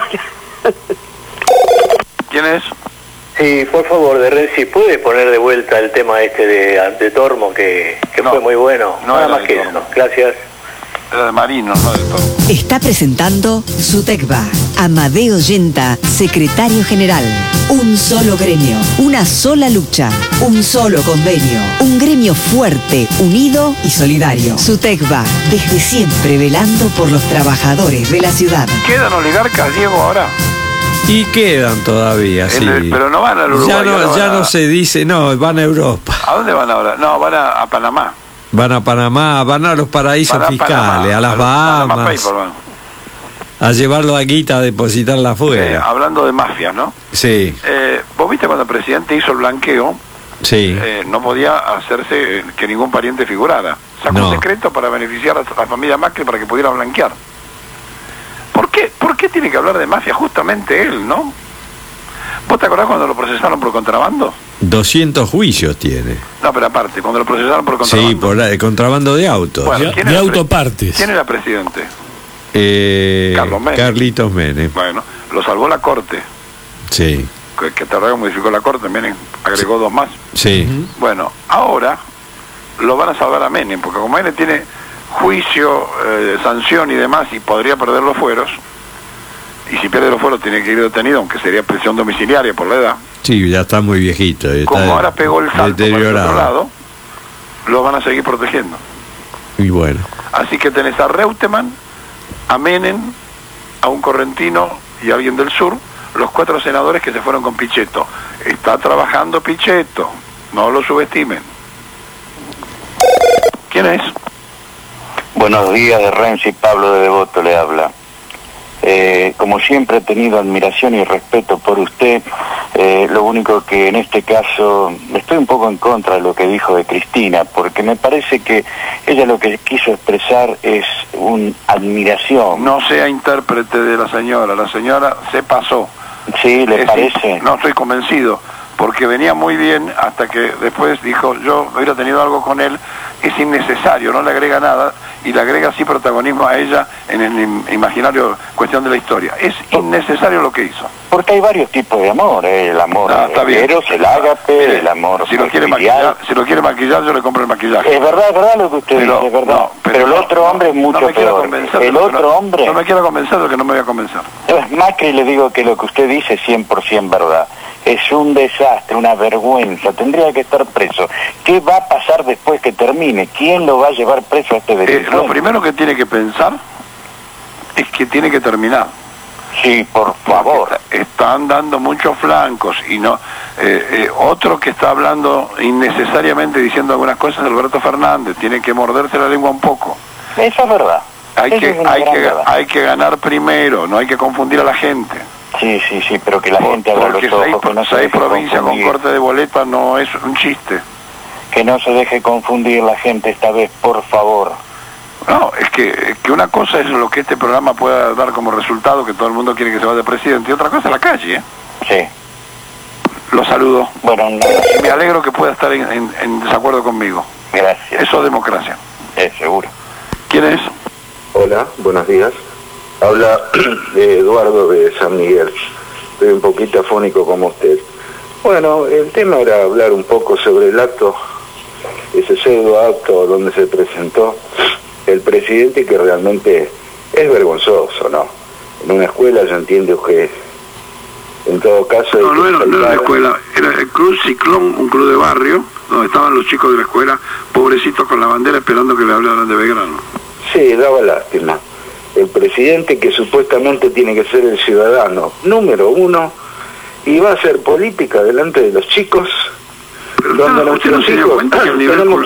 ¿Quién es? Sí, por favor, de Renzi, ¿puede poner de vuelta el tema este de Tormo, que no, fue muy bueno? No, nada más que eso. Gracias. Era de Marino, no del Tormo. Está presentando Sutecba. Amadeo Yenta, secretario general. Un solo gremio, una sola lucha, un solo convenio. Un gremio fuerte, unido y solidario. Sutecba, desde siempre velando por los trabajadores de la ciudad. ¿Quedan oligarcas, Diego, ahora? Y quedan todavía, sí. Pero no van al Uruguay. Ya no se dice, no, van a Europa. ¿A dónde van ahora? No, van a Panamá. Van a Panamá, van a los paraísos fiscales, Panamá, a las Bahamas, a llevar la guita, a depositarla afuera. Hablando de mafias, ¿no? Sí. ¿Vos viste cuando el presidente hizo el blanqueo? Sí. No podía hacerse que ningún pariente figurara. Sacó un decreto para beneficiar a la familia Macri para que pudiera blanquear. ¿Por qué tiene que hablar de mafia justamente él, no? ¿Vos te acordás cuando lo procesaron por contrabando? 200 juicios tiene. No, pero aparte, cuando lo procesaron por contrabando. Sí, por contrabando de autos. Bueno, de autopartes. ¿Quién era presidente? Carlos Menem. Carlitos Menem. Bueno, lo salvó la Corte. Sí. Que tardó modificó la Corte, Menem agregó 2 más. Sí. Bueno, ahora lo van a salvar a Menem, porque como Menem tiene juicio, sanción y demás, y podría perder los fueros, y si pierde los fueros tiene que ir detenido, aunque sería prisión domiciliaria por la edad. Sí, ya está muy viejito. Como ahora pegó el salto para el otro lado, lo van a seguir protegiendo. Y bueno. Así que tenés a Reutemann, a Menem, a un correntino y a alguien del sur, los 4 senadores que se fueron con Pichetto. Está trabajando Pichetto, no lo subestimen. ¿Quién es? Buenos días, de Renzi, Pablo de Devoto le habla. Como siempre he tenido admiración y respeto por usted, lo único que en este caso estoy un poco en contra de lo que dijo de Cristina, porque me parece que ella lo que quiso expresar es una admiración. No sea intérprete de la señora se pasó. Sí, ¿le parece? No estoy convencido, porque venía muy bien hasta que después dijo, yo hubiera tenido algo con él, es innecesario, no le agrega nada, y le agrega así protagonismo a ella en el imaginario cuestión de la historia. Es innecesario lo que hizo. Porque hay varios tipos de amor, el amor eros, el ágape, el amor si lo quiere maquillar, yo le compro el maquillaje. Es verdad lo que usted dice, es verdad. No, pero el otro hombre es mucho peor. El otro hombre... No me quiero convencer de que no me voy a convencer. Macri, le digo que lo que usted dice es 100% verdad. Es un desastre, una vergüenza, tendría que estar preso. ¿Qué va a pasar después que termine? ¿Quién lo va a llevar preso a este delincuente? Lo primero que tiene que pensar es que tiene que terminar. Sí, por favor. Porque están dando muchos flancos y no... otro que está hablando innecesariamente diciendo algunas cosas es Alberto Fernández, tiene que morderse la lengua un poco. Eso es verdad. Hay que ganar primero, no hay que confundir a la gente. Sí, pero que la gente abra los ojos, que no se deje provincias con corte de boleta no es un chiste. Que no se deje confundir la gente esta vez, por favor. No, es que una cosa es lo que este programa pueda dar como resultado, que todo el mundo quiere que se vaya de presidente, y otra cosa es la calle, ¿eh? Sí. Lo saludo. Bueno, y me alegro que pueda estar en desacuerdo conmigo. Gracias. Eso es democracia. Seguro. ¿Quién es? Hola, buenos días. Habla Eduardo de San Miguel. Estoy un poquito afónico como usted. Bueno, el tema era hablar un poco sobre el acto, ese pseudo acto donde se presentó el presidente, que realmente es vergonzoso, ¿no? En una escuela yo entiendo que en todo caso... No era la escuela, era el Club Ciclón, un club de barrio, donde estaban los chicos de la escuela, pobrecitos con la bandera esperando que le hablaran de Belgrano. Sí, daba lástima. El presidente, que supuestamente tiene que ser el ciudadano número 1, y va a hacer política delante de los chicos. Pero usted no se dio cuenta que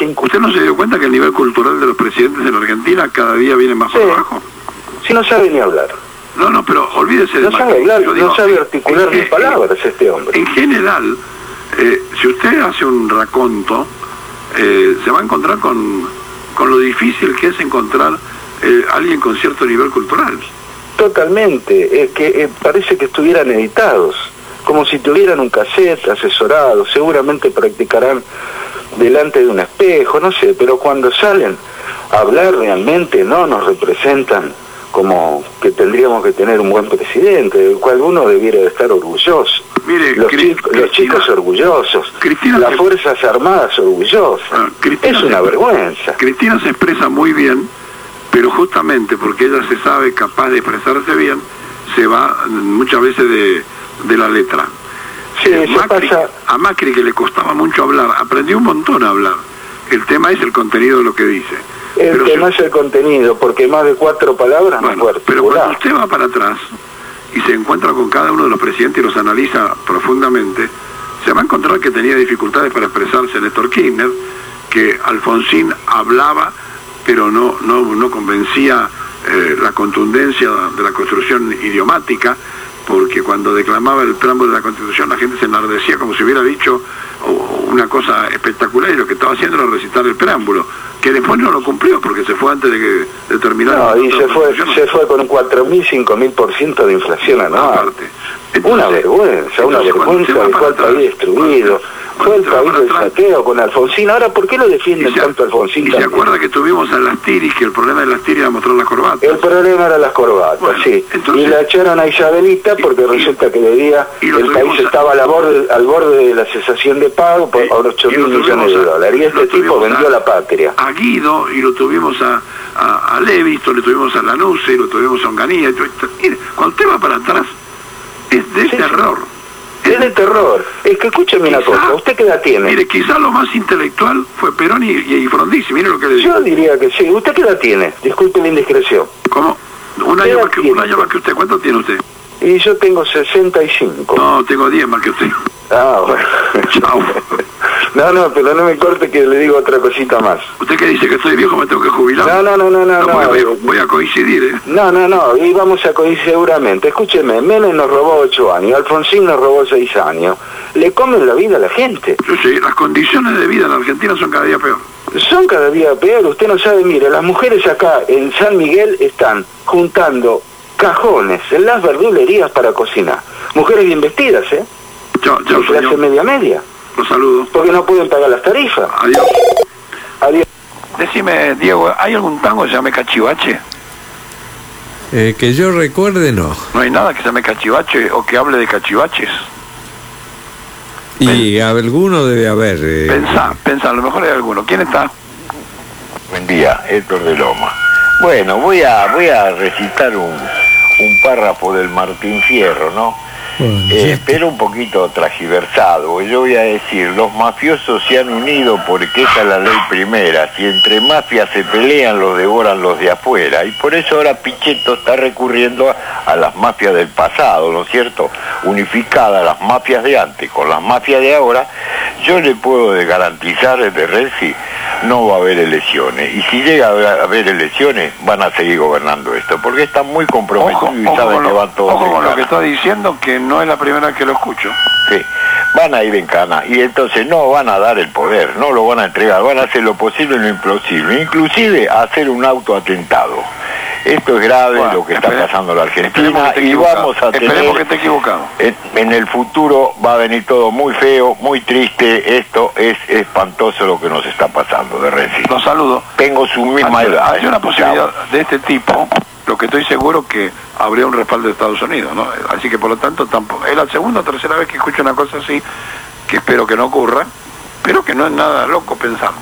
el nivel cultural de los presidentes en Argentina cada día viene más abajo. Si no sabe ni hablar. No, pero olvídese de no sabe hablar, no sabe articular ni palabras este hombre. En general, si usted hace un raconto, se va a encontrar con lo difícil que es encontrar alguien con cierto nivel cultural. Totalmente, es que parece que estuvieran editados, como si tuvieran un cassette asesorado, seguramente practicarán delante de un espejo, no sé, pero cuando salen a hablar realmente no nos representan como que tendríamos que tener un buen presidente, del cual uno debiera de estar orgulloso. Mire, los chicos orgullosos, las Fuerzas Armadas orgullosas. Es una vergüenza. Cristina se expresa muy bien, pero justamente porque ella se sabe capaz de expresarse bien, se va muchas veces de la letra. Sí, a Macri, que le costaba mucho hablar, aprendió un montón a hablar. El tema es el contenido de lo que dice. El tema es el contenido, porque más de 4 palabras no puede articular. Pero cuando usted va para atrás y se encuentra con cada uno de los presidentes y los analiza profundamente, se va a encontrar que tenía dificultades para expresarse Néstor Kirchner, que Alfonsín hablaba, pero no convencía la contundencia de la construcción idiomática, porque cuando declamaba el preámbulo de la Constitución la gente se enardecía como si hubiera dicho una cosa espectacular, y lo que estaba haciendo era recitar el preámbulo, que después no lo cumplió porque se fue antes de terminar. No, y se fue con un 4.000, 5.000% de inflación anual. Una vergüenza del cual país destruido, Fue el país del saqueo con Alfonsín. Ahora, ¿por qué lo defienden tanto Alfonsín? ¿Y se acuerda que tuvimos a Lastiri, que el problema de Lastiri era mostrar las corbatas? El problema era las corbatas, bueno, sí. Entonces, y la echaron a Isabelita porque resulta que debía, el país estaba al borde de la cesación de pago por 8.000 millones de dólares. Y este tipo vendió la patria. A Guido, y lo tuvimos a Levisto, le tuvimos a Lanuse, lo tuvimos a Onganía. Mire, cuando usted va para atrás, es de terror. Es de terror. Es que escúcheme una cosa, ¿usted qué edad tiene? Mire, quizás lo más intelectual fue Perón y Frondizi, mire lo que le digo. Yo diría que sí. ¿Usted qué edad tiene? Disculpe la indiscreción. ¿Cómo? Un año más que usted. ¿Cuánto tiene usted? Y yo tengo 65. No, tengo 10 más que usted. Ah, bueno. Chao. No, pero no me corte que le digo otra cosita más. ¿Usted que dice que estoy viejo, me tengo que jubilar? No. Voy a coincidir, ¿eh? No, y vamos a coincidir seguramente. Escúcheme, Menem nos robó 8 años, Alfonsín nos robó 6 años. Le comen la vida a la gente. Sí, las condiciones de vida en Argentina son cada día peor. Son cada día peor, usted no sabe, mire, las mujeres acá en San Miguel están juntando cajones en las verdulerías para cocinar. Mujeres bien vestidas, ¿eh? Chao, clase media. Los saludo. Porque no pueden pagar las tarifas. Adiós. Decime, Diego, ¿hay algún tango que se llame Cachivache? Que yo recuerde, no. No hay nada que se llame Cachivache o que hable de cachivaches. Y alguno debe haber. Pensá, a lo mejor hay alguno. ¿Quién está? Buen día, Héctor de Loma. Bueno, voy a recitar un párrafo del Martín Fierro, ¿no? Pero un poquito transgiversado. Yo voy a decir, los mafiosos se han unido porque esa es la ley primera. Si entre mafias se pelean, los devoran los de afuera. Y por eso ahora Pichetto está recurriendo a las mafias del pasado, ¿no es cierto? Unificadas las mafias de antes con las mafias de ahora, yo le puedo garantizar desde Renzi, no va a haber elecciones. Y si llega a haber elecciones, van a seguir gobernando esto, porque están muy comprometidos y saben que van todos. Ojo con lo que está diciendo, que no es la primera vez que lo escucho. Sí, van a ir en cana y entonces no van a dar el poder, no lo van a entregar, van a hacer lo posible y lo imposible, inclusive hacer un autoatentado. Esto es grave, lo que está pasando en la Argentina, y vamos a tener... Esperemos que esté equivocado. En el futuro va a venir todo muy feo, muy triste. Esto es espantoso lo que nos está pasando, de Renzi. Los saludo. Tengo su misma edad. Hay una posibilidad de este tipo, lo que estoy seguro que habría un respaldo de Estados Unidos, ¿no? Así que por lo tanto tampoco. Es la segunda o tercera vez que escucho una cosa así, que espero que no ocurra, pero que no es nada loco pensando.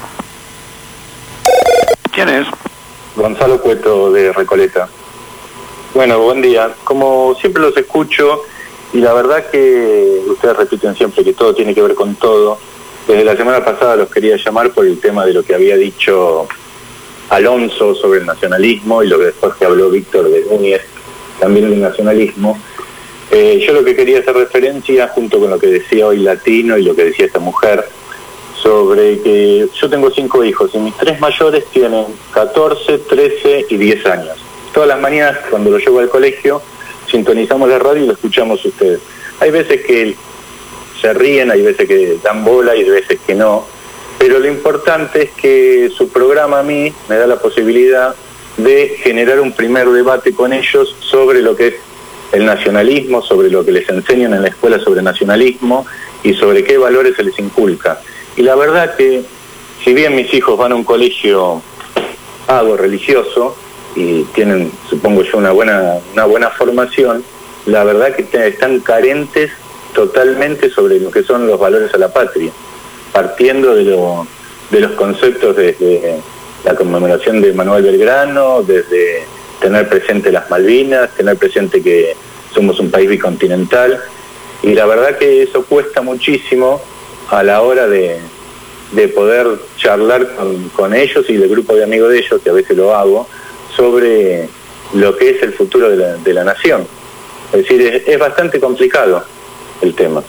¿Quién es? Gonzalo Cueto, de Recoleta. Bueno, buen día. Como siempre los escucho, y la verdad que ustedes repiten siempre que todo tiene que ver con todo. Desde la semana pasada los quería llamar por el tema de lo que había dicho Alonso sobre el nacionalismo y lo que después que habló Víctor de Núñez, también del nacionalismo. Yo lo que quería hacer referencia, junto con lo que decía hoy Latino y lo que decía esta mujer, sobre que yo tengo 5 hijos y mis 3 mayores tienen 14, 13 y 10 años. Todas las mañanas, cuando los llevo al colegio, sintonizamos la radio y lo escuchamos ustedes. Hay veces que se ríen, hay veces que dan bola y hay veces que no, pero lo importante es que su programa a mí me da la posibilidad de generar un primer debate con ellos sobre lo que es el nacionalismo, sobre lo que les enseñan en la escuela sobre nacionalismo y sobre qué valores se les inculca. Y la verdad que, si bien mis hijos van a un colegio religioso y tienen, supongo yo, una buena formación, la verdad que están carentes totalmente sobre lo que son los valores a la patria, partiendo de los conceptos desde la conmemoración de Manuel Belgrano, desde tener presente las Malvinas, tener presente que somos un país bicontinental, y la verdad que eso cuesta muchísimo a la hora de poder charlar con ellos y del grupo de amigos de ellos, que a veces lo hago, sobre lo que es el futuro de la nación. Es decir, es bastante complicado el tema.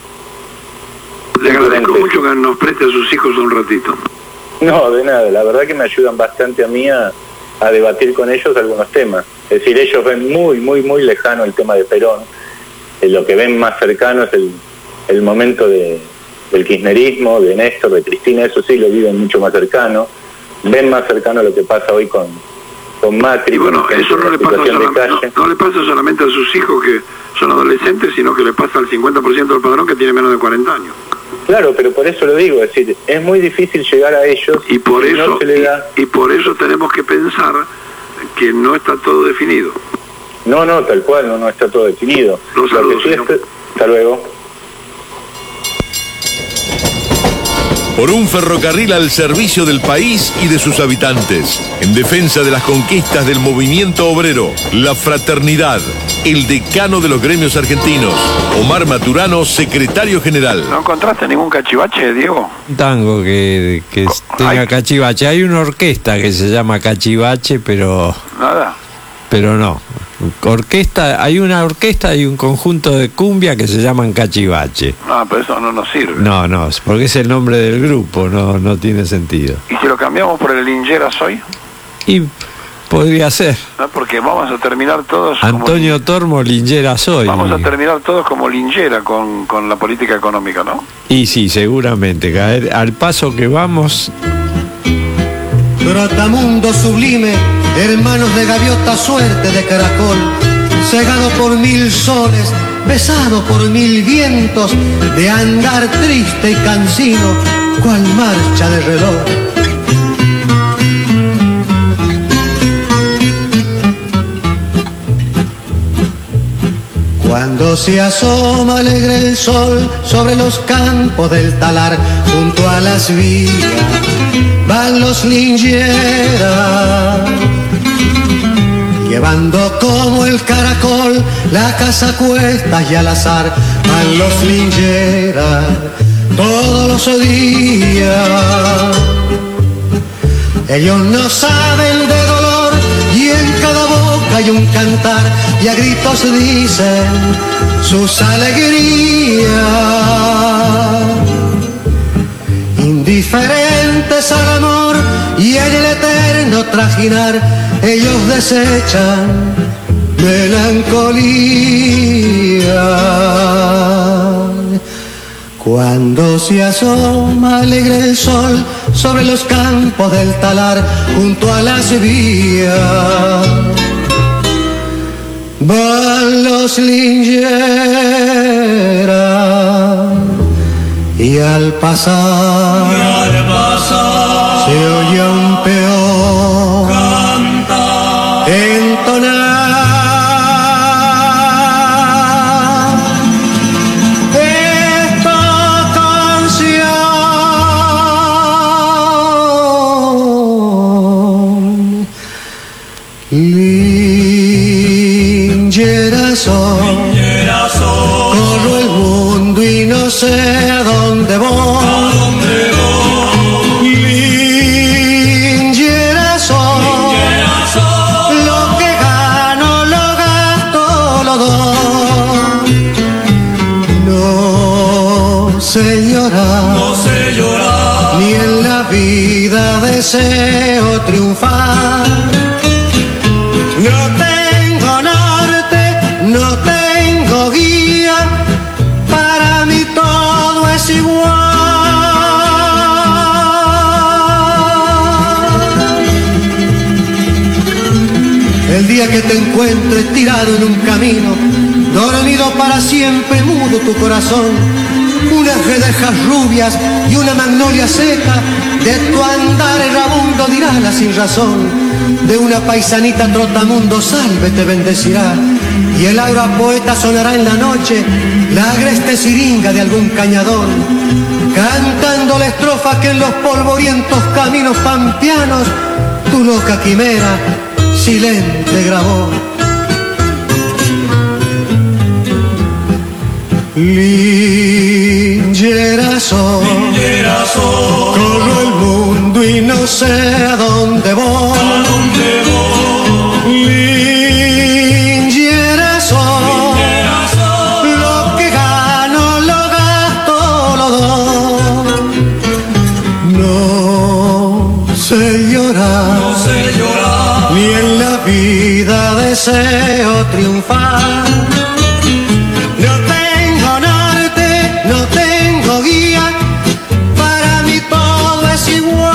Le agradezco mucho que nos preste a sus hijos un ratito. No, de nada, la verdad que me ayudan bastante a mí a debatir con ellos algunos temas. Es decir, ellos ven muy lejano el tema de Perón. Lo que ven más cercano es el momento del kirchnerismo, de Néstor, de Cristina, eso sí lo viven mucho más cercano. Ven más cercano lo que pasa hoy con Macri. Y bueno, eso no le pasa solamente a sus hijos que son adolescentes, sino que le pasa al 50% del padrón que tiene menos de 40 años. Claro, pero por eso lo digo, es decir, es muy difícil llegar a ellos y por si eso no se le da... y por eso tenemos que pensar que no está todo definido. No, tal cual, no está todo definido. Los saludos, sí hasta luego. Por un ferrocarril al servicio del país y de sus habitantes, en defensa de las conquistas del movimiento obrero, la fraternidad, el decano de los gremios argentinos, Omar Maturano, secretario general. ¿No encontraste ningún cachivache, Diego? Un tango que tenga cachivache. Hay una orquesta que se llama Cachivache, pero... Nada. Pero no. Hay una orquesta y un conjunto de cumbia que se llaman Cachivache. No, pero eso no nos sirve. No, porque es el nombre del grupo, no tiene sentido. ¿Y si lo cambiamos por el Lingera Soy? Y podría ser. No, porque vamos a terminar todos Antonio Tormo, Lingera Soy. Vamos a terminar todos como Lingera con la política económica, ¿no? Y sí, seguramente. Caer al paso que vamos... Trotamundo sublime, hermanos de gaviota, suerte de caracol, cegado por 1000 soles, besado por 1000 vientos, de andar triste y cansino, cual marcha de reloj. Cuando se asoma alegre el sol sobre los campos del talar, junto a las vías van los Lingera, llevando como el caracol la casa a cuestas y al azar. Van los Lingera todos los días. Ellos no saben de dolor y en cada boca hay un cantar, y a gritos dicen sus alegrías. Indiferentes al amor y en el eterno trajinar, ellos desechan melancolía. Cuando se asoma alegre el sol sobre los campos del talar, junto a las vías van los Lingera, y al pasar se oye un peón entonar esta canción. Lingera soy, corro el mundo y no sé a dónde voy. Lingera soy, lo que gano lo gasto, lo doy. No sé llorar, ni en la vida deseo triunfar. No tengo norte, no tengo guía, para mí todo es igual. El día que te encuentres tirado en un camino, dormido para siempre, mudo tu corazón, unas redejas rubias y una magnolia seca, de tu andar errabundo dirá la sin razón. De una paisanita trotamundo salve te bendecirá, y el aura poeta sonará en la noche, la agreste siringa de algún cañadón, cantando la estrofa que en los polvorientos caminos pampeanos tu loca quimera silente grabó. Lingera soy, corro el mundo y no sé a dónde voy. Lingera soy, lo que gano lo gasto, lo doy. No sé llorar, ni en la vida deseo triunfar. No tengo norte, no tengo guía, para mí todo es igual.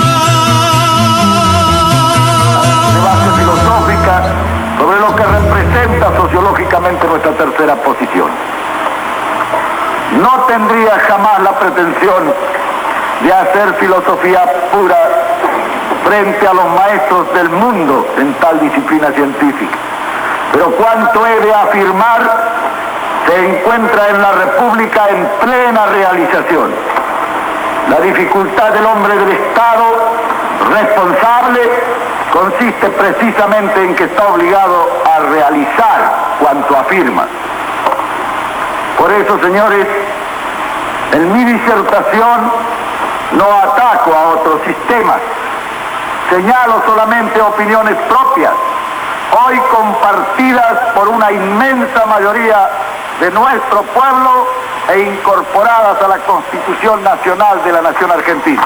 Base filosófica sobre lo que representa sociológicamente nuestra tercera posición. No tendría jamás la pretensión de hacer filosofía pura frente a los maestros del mundo en tal disciplina científica. Pero cuanto he de afirmar se encuentra en la República en plena realización. La dificultad del hombre del Estado responsable consiste precisamente en que está obligado a realizar cuanto afirma. Por eso, señores, en mi disertación no ataco a otros sistemas, señalo solamente opiniones propias, hoy compartidas por una inmensa mayoría de nuestro pueblo e incorporadas a la Constitución Nacional de la Nación Argentina.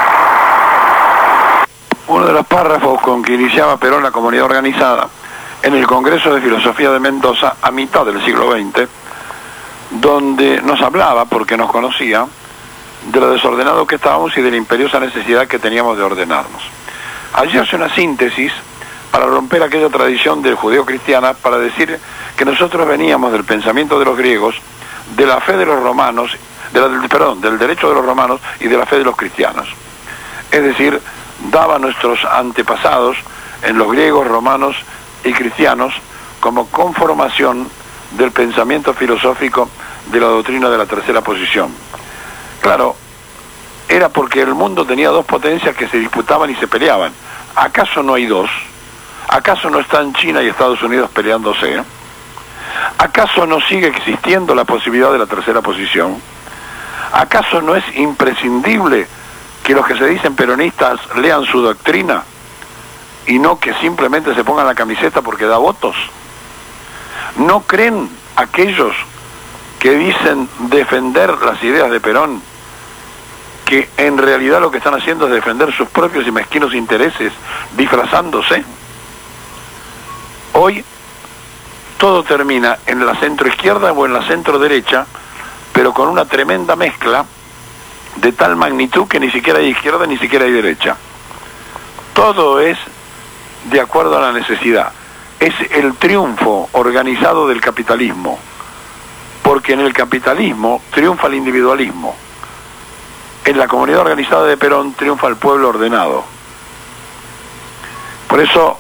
Uno de los párrafos con que iniciaba Perón la comunidad organizada en el Congreso de Filosofía de Mendoza a mitad del siglo XX, donde nos hablaba, porque nos conocía, de lo desordenado que estábamos y de la imperiosa necesidad que teníamos de ordenarnos. Allí hace una síntesis para romper aquella tradición del judeo-cristiana, para decir que nosotros veníamos del pensamiento de los griegos, de la fe de los romanos, del derecho de los romanos y de la fe de los cristianos. Es decir, daba a nuestros antepasados en los griegos, romanos y cristianos como conformación del pensamiento filosófico de la doctrina de la tercera posición. Claro, era porque el mundo tenía dos potencias que se disputaban y se peleaban. ¿Acaso no hay dos? ¿Acaso no están China y Estados Unidos peleándose? ¿Acaso no sigue existiendo la posibilidad de la tercera posición? ¿Acaso no es imprescindible que los que se dicen peronistas lean su doctrina y no que simplemente se pongan la camiseta porque da votos? ¿No creen aquellos que dicen defender las ideas de Perón que en realidad lo que están haciendo es defender sus propios y mezquinos intereses disfrazándose? Hoy todo termina en la centroizquierda o en la centroderecha, pero con una tremenda mezcla de tal magnitud que ni siquiera hay izquierda ni siquiera hay derecha. Todo es de acuerdo a la necesidad. Es el triunfo organizado del capitalismo, porque en el capitalismo triunfa el individualismo. En la comunidad organizada de Perón triunfa el pueblo ordenado. Por eso,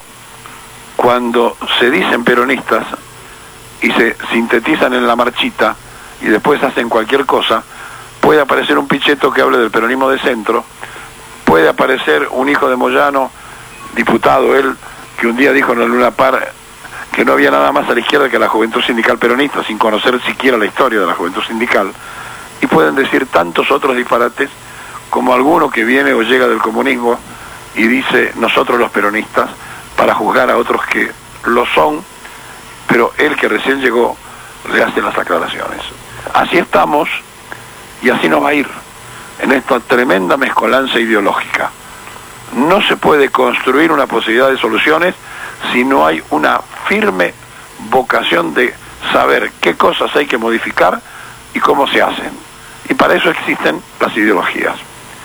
cuando se dicen peronistas y se sintetizan en la marchita y después hacen cualquier cosa, puede aparecer un Pichetto que hable del peronismo de centro, puede aparecer un hijo de Moyano, diputado él, que un día dijo en la Luna Par que no había nada más a la izquierda que la juventud sindical peronista, sin conocer siquiera la historia de la juventud sindical, y pueden decir tantos otros disparates como alguno que viene o llega del comunismo y dice nosotros los peronistas, para juzgar a otros que lo son, pero él que recién llegó le hace las aclaraciones. Así estamos y así nos va a ir en esta tremenda mezcolanza ideológica. No se puede construir una posibilidad de soluciones si no hay una firme vocación de saber qué cosas hay que modificar y cómo se hacen. Y para eso existen las ideologías.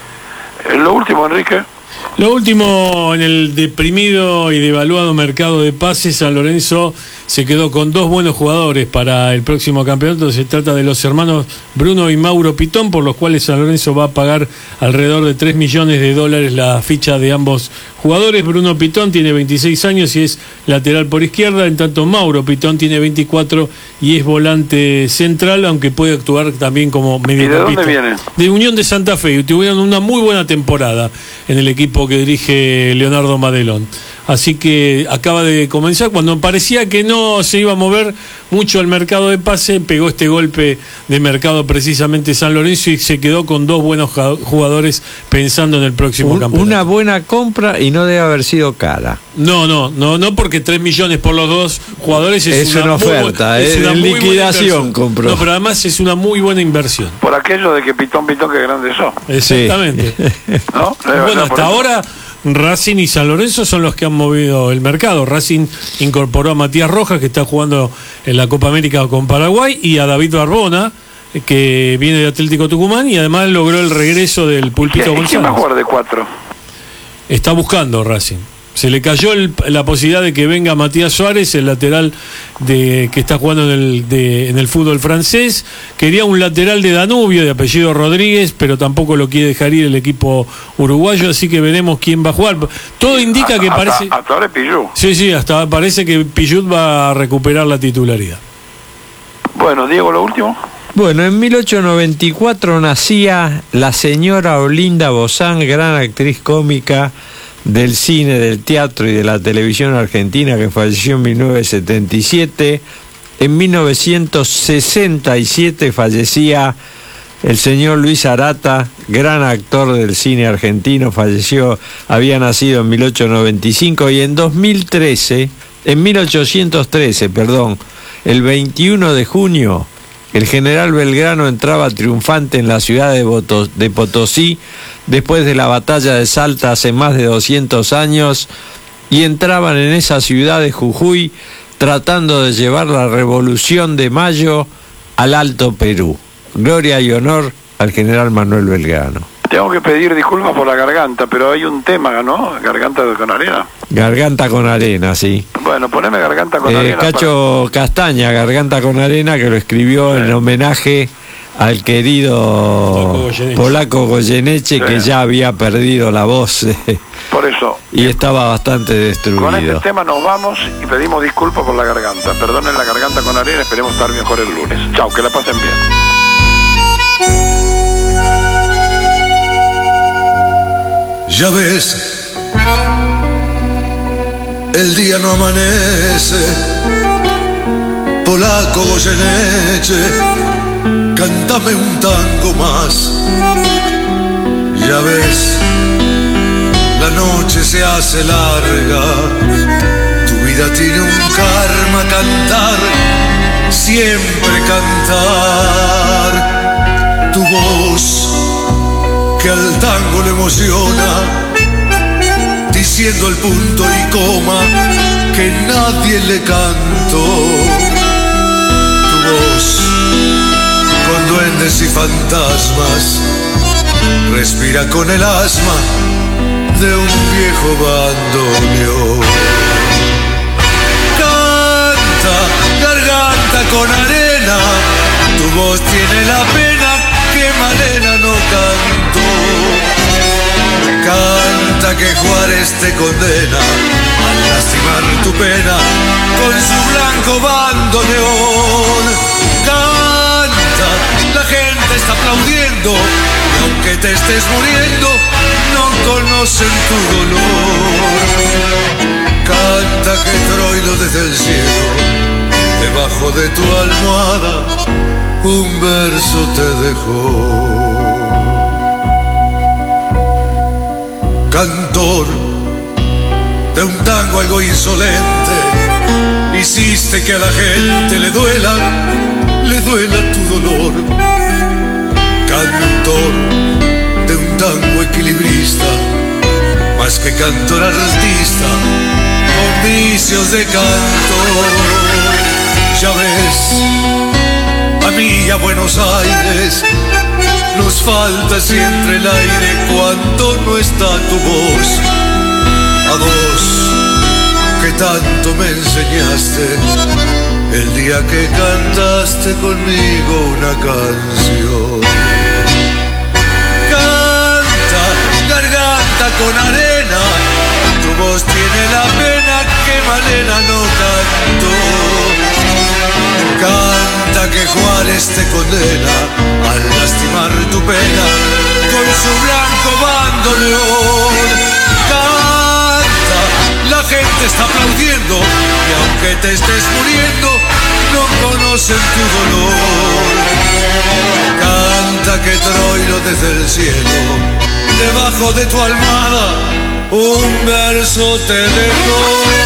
Lo último, Enrique. Lo último, en el deprimido y devaluado mercado de pases, San Lorenzo se quedó con dos buenos jugadores para el próximo campeonato. Se trata de los hermanos Bruno y Mauro Pitón, por los cuales San Lorenzo va a pagar alrededor de $3 millones la ficha de ambos jugadores. Bruno Pitón tiene 26 años y es lateral por izquierda, en tanto Mauro Pitón tiene 24 y es volante central, aunque puede actuar también como mediocampista. ¿Y de dónde viene? De Unión de Santa Fe, y tuvieron una muy buena temporada en el equipo que dirige Leonardo Madelón. Así que acaba de comenzar, cuando parecía que no se iba a mover mucho el mercado de pase, pegó este golpe de mercado precisamente San Lorenzo y se quedó con dos buenos jugadores pensando en el próximo campeonato. Una buena compra y no debe haber sido cara. No, porque 3 millones por los dos jugadores es una oferta, es una liquidación compró. No, pero además es una muy buena inversión. Por aquello de que Pitón, que grande sos. Exactamente. Sí. ¿No? Bueno, hasta ahora Racing y San Lorenzo son los que han movido el mercado. Racing incorporó a Matías Rojas, que está jugando en la Copa América con Paraguay, y a David Barbona, que viene de Atlético Tucumán, y además logró el regreso del Pulpito González. ¿Quién va a jugar de 4? Está buscando Racing. Se le cayó la posibilidad de que venga Matías Suárez, el lateral que está jugando en el fútbol francés. Quería un lateral de Danubio, de apellido Rodríguez, pero tampoco lo quiere dejar ir el equipo uruguayo, así que veremos quién va a jugar. Todo indica que parece... Hasta ahora es Pillud. Sí, hasta parece que Pillud va a recuperar la titularidad. Bueno, Diego, lo último. Bueno, en 1894 nacía la señora Olinda Bozán, gran actriz cómica del cine, del teatro y de la televisión argentina, que falleció en 1977. En 1967 fallecía el señor Luis Arata, gran actor del cine argentino, había nacido en 1895, y en 1813, el 21 de junio, el general Belgrano entraba triunfante en la ciudad de Potosí después de la batalla de Salta hace más de 200 años, y entraban en esa ciudad de Jujuy tratando de llevar la Revolución de Mayo al Alto Perú. Gloria y honor al general Manuel Belgrano. Tengo que pedir disculpas por la garganta, pero hay un tema, ¿no? Garganta con arena. Garganta con arena, sí. Bueno, poneme Garganta con arena. Cacho Castaña, Garganta con arena, que lo escribió en homenaje al querido Polaco Goyeneche, que ya había perdido la voz. Por eso. Y estaba bastante destruido. Con este tema nos vamos y pedimos disculpas por la garganta. Perdonen la Garganta con arena, esperemos estar mejor el lunes. Chao, que la pasen bien. Ya ves, el día no amanece, Polaco Goyeneche, cántame un tango más. Ya ves, la noche se hace larga, tu vida tiene un karma, cantar, siempre cantar. Tu voz que al tango le emociona, diciendo el punto y coma que nadie le cantó. Tu voz con duendes y fantasmas respira con el asma de un viejo bandoneón. Canta, garganta con arena, tu voz tiene la pena que Malena no cantó. Canta que Juárez te condena al lastimar tu pena con su blanco bandoneón. Canta, la gente está aplaudiendo y aunque te estés muriendo no conocen tu dolor. Canta que Troilo desde el cielo, debajo de tu almohada, un verso te dejó. Cantor de un tango algo insolente, hiciste que a la gente le duela tu dolor. Cantor de un tango equilibrista, más que cantor artista, con vicios de cantor. Ya ves, a mí y a Buenos Aires nos falta siempre el aire cuando no está tu voz. A vos que tanto me enseñaste el día que cantaste conmigo una canción. Canta, garganta con arena, tu voz tiene la pena que Malena no cantó. Canta que Juárez te condena al lastimar tu pena con su blanco bandoneón. Canta, la gente está aplaudiendo y aunque te estés muriendo no conocen tu dolor. Canta que Troilo desde el cielo, debajo de tu almohada, un verso te dejó.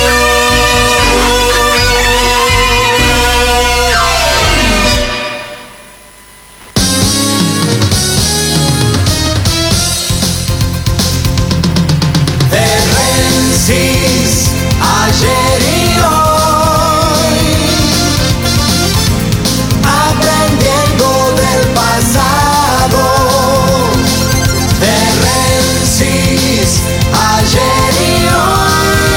Ayer y hoy, aprendiendo del pasado, de Rensis, ayer y hoy.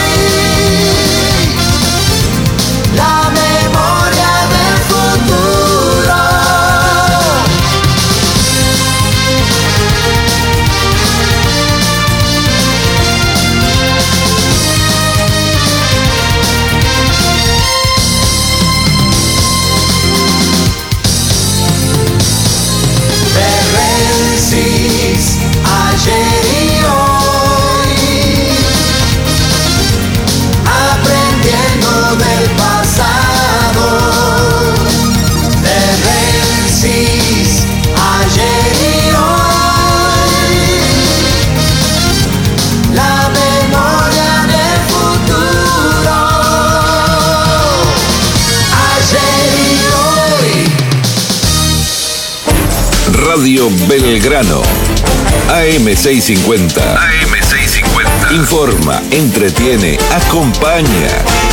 Radio Belgrano. AM650. AM650. Informa, entretiene, acompaña.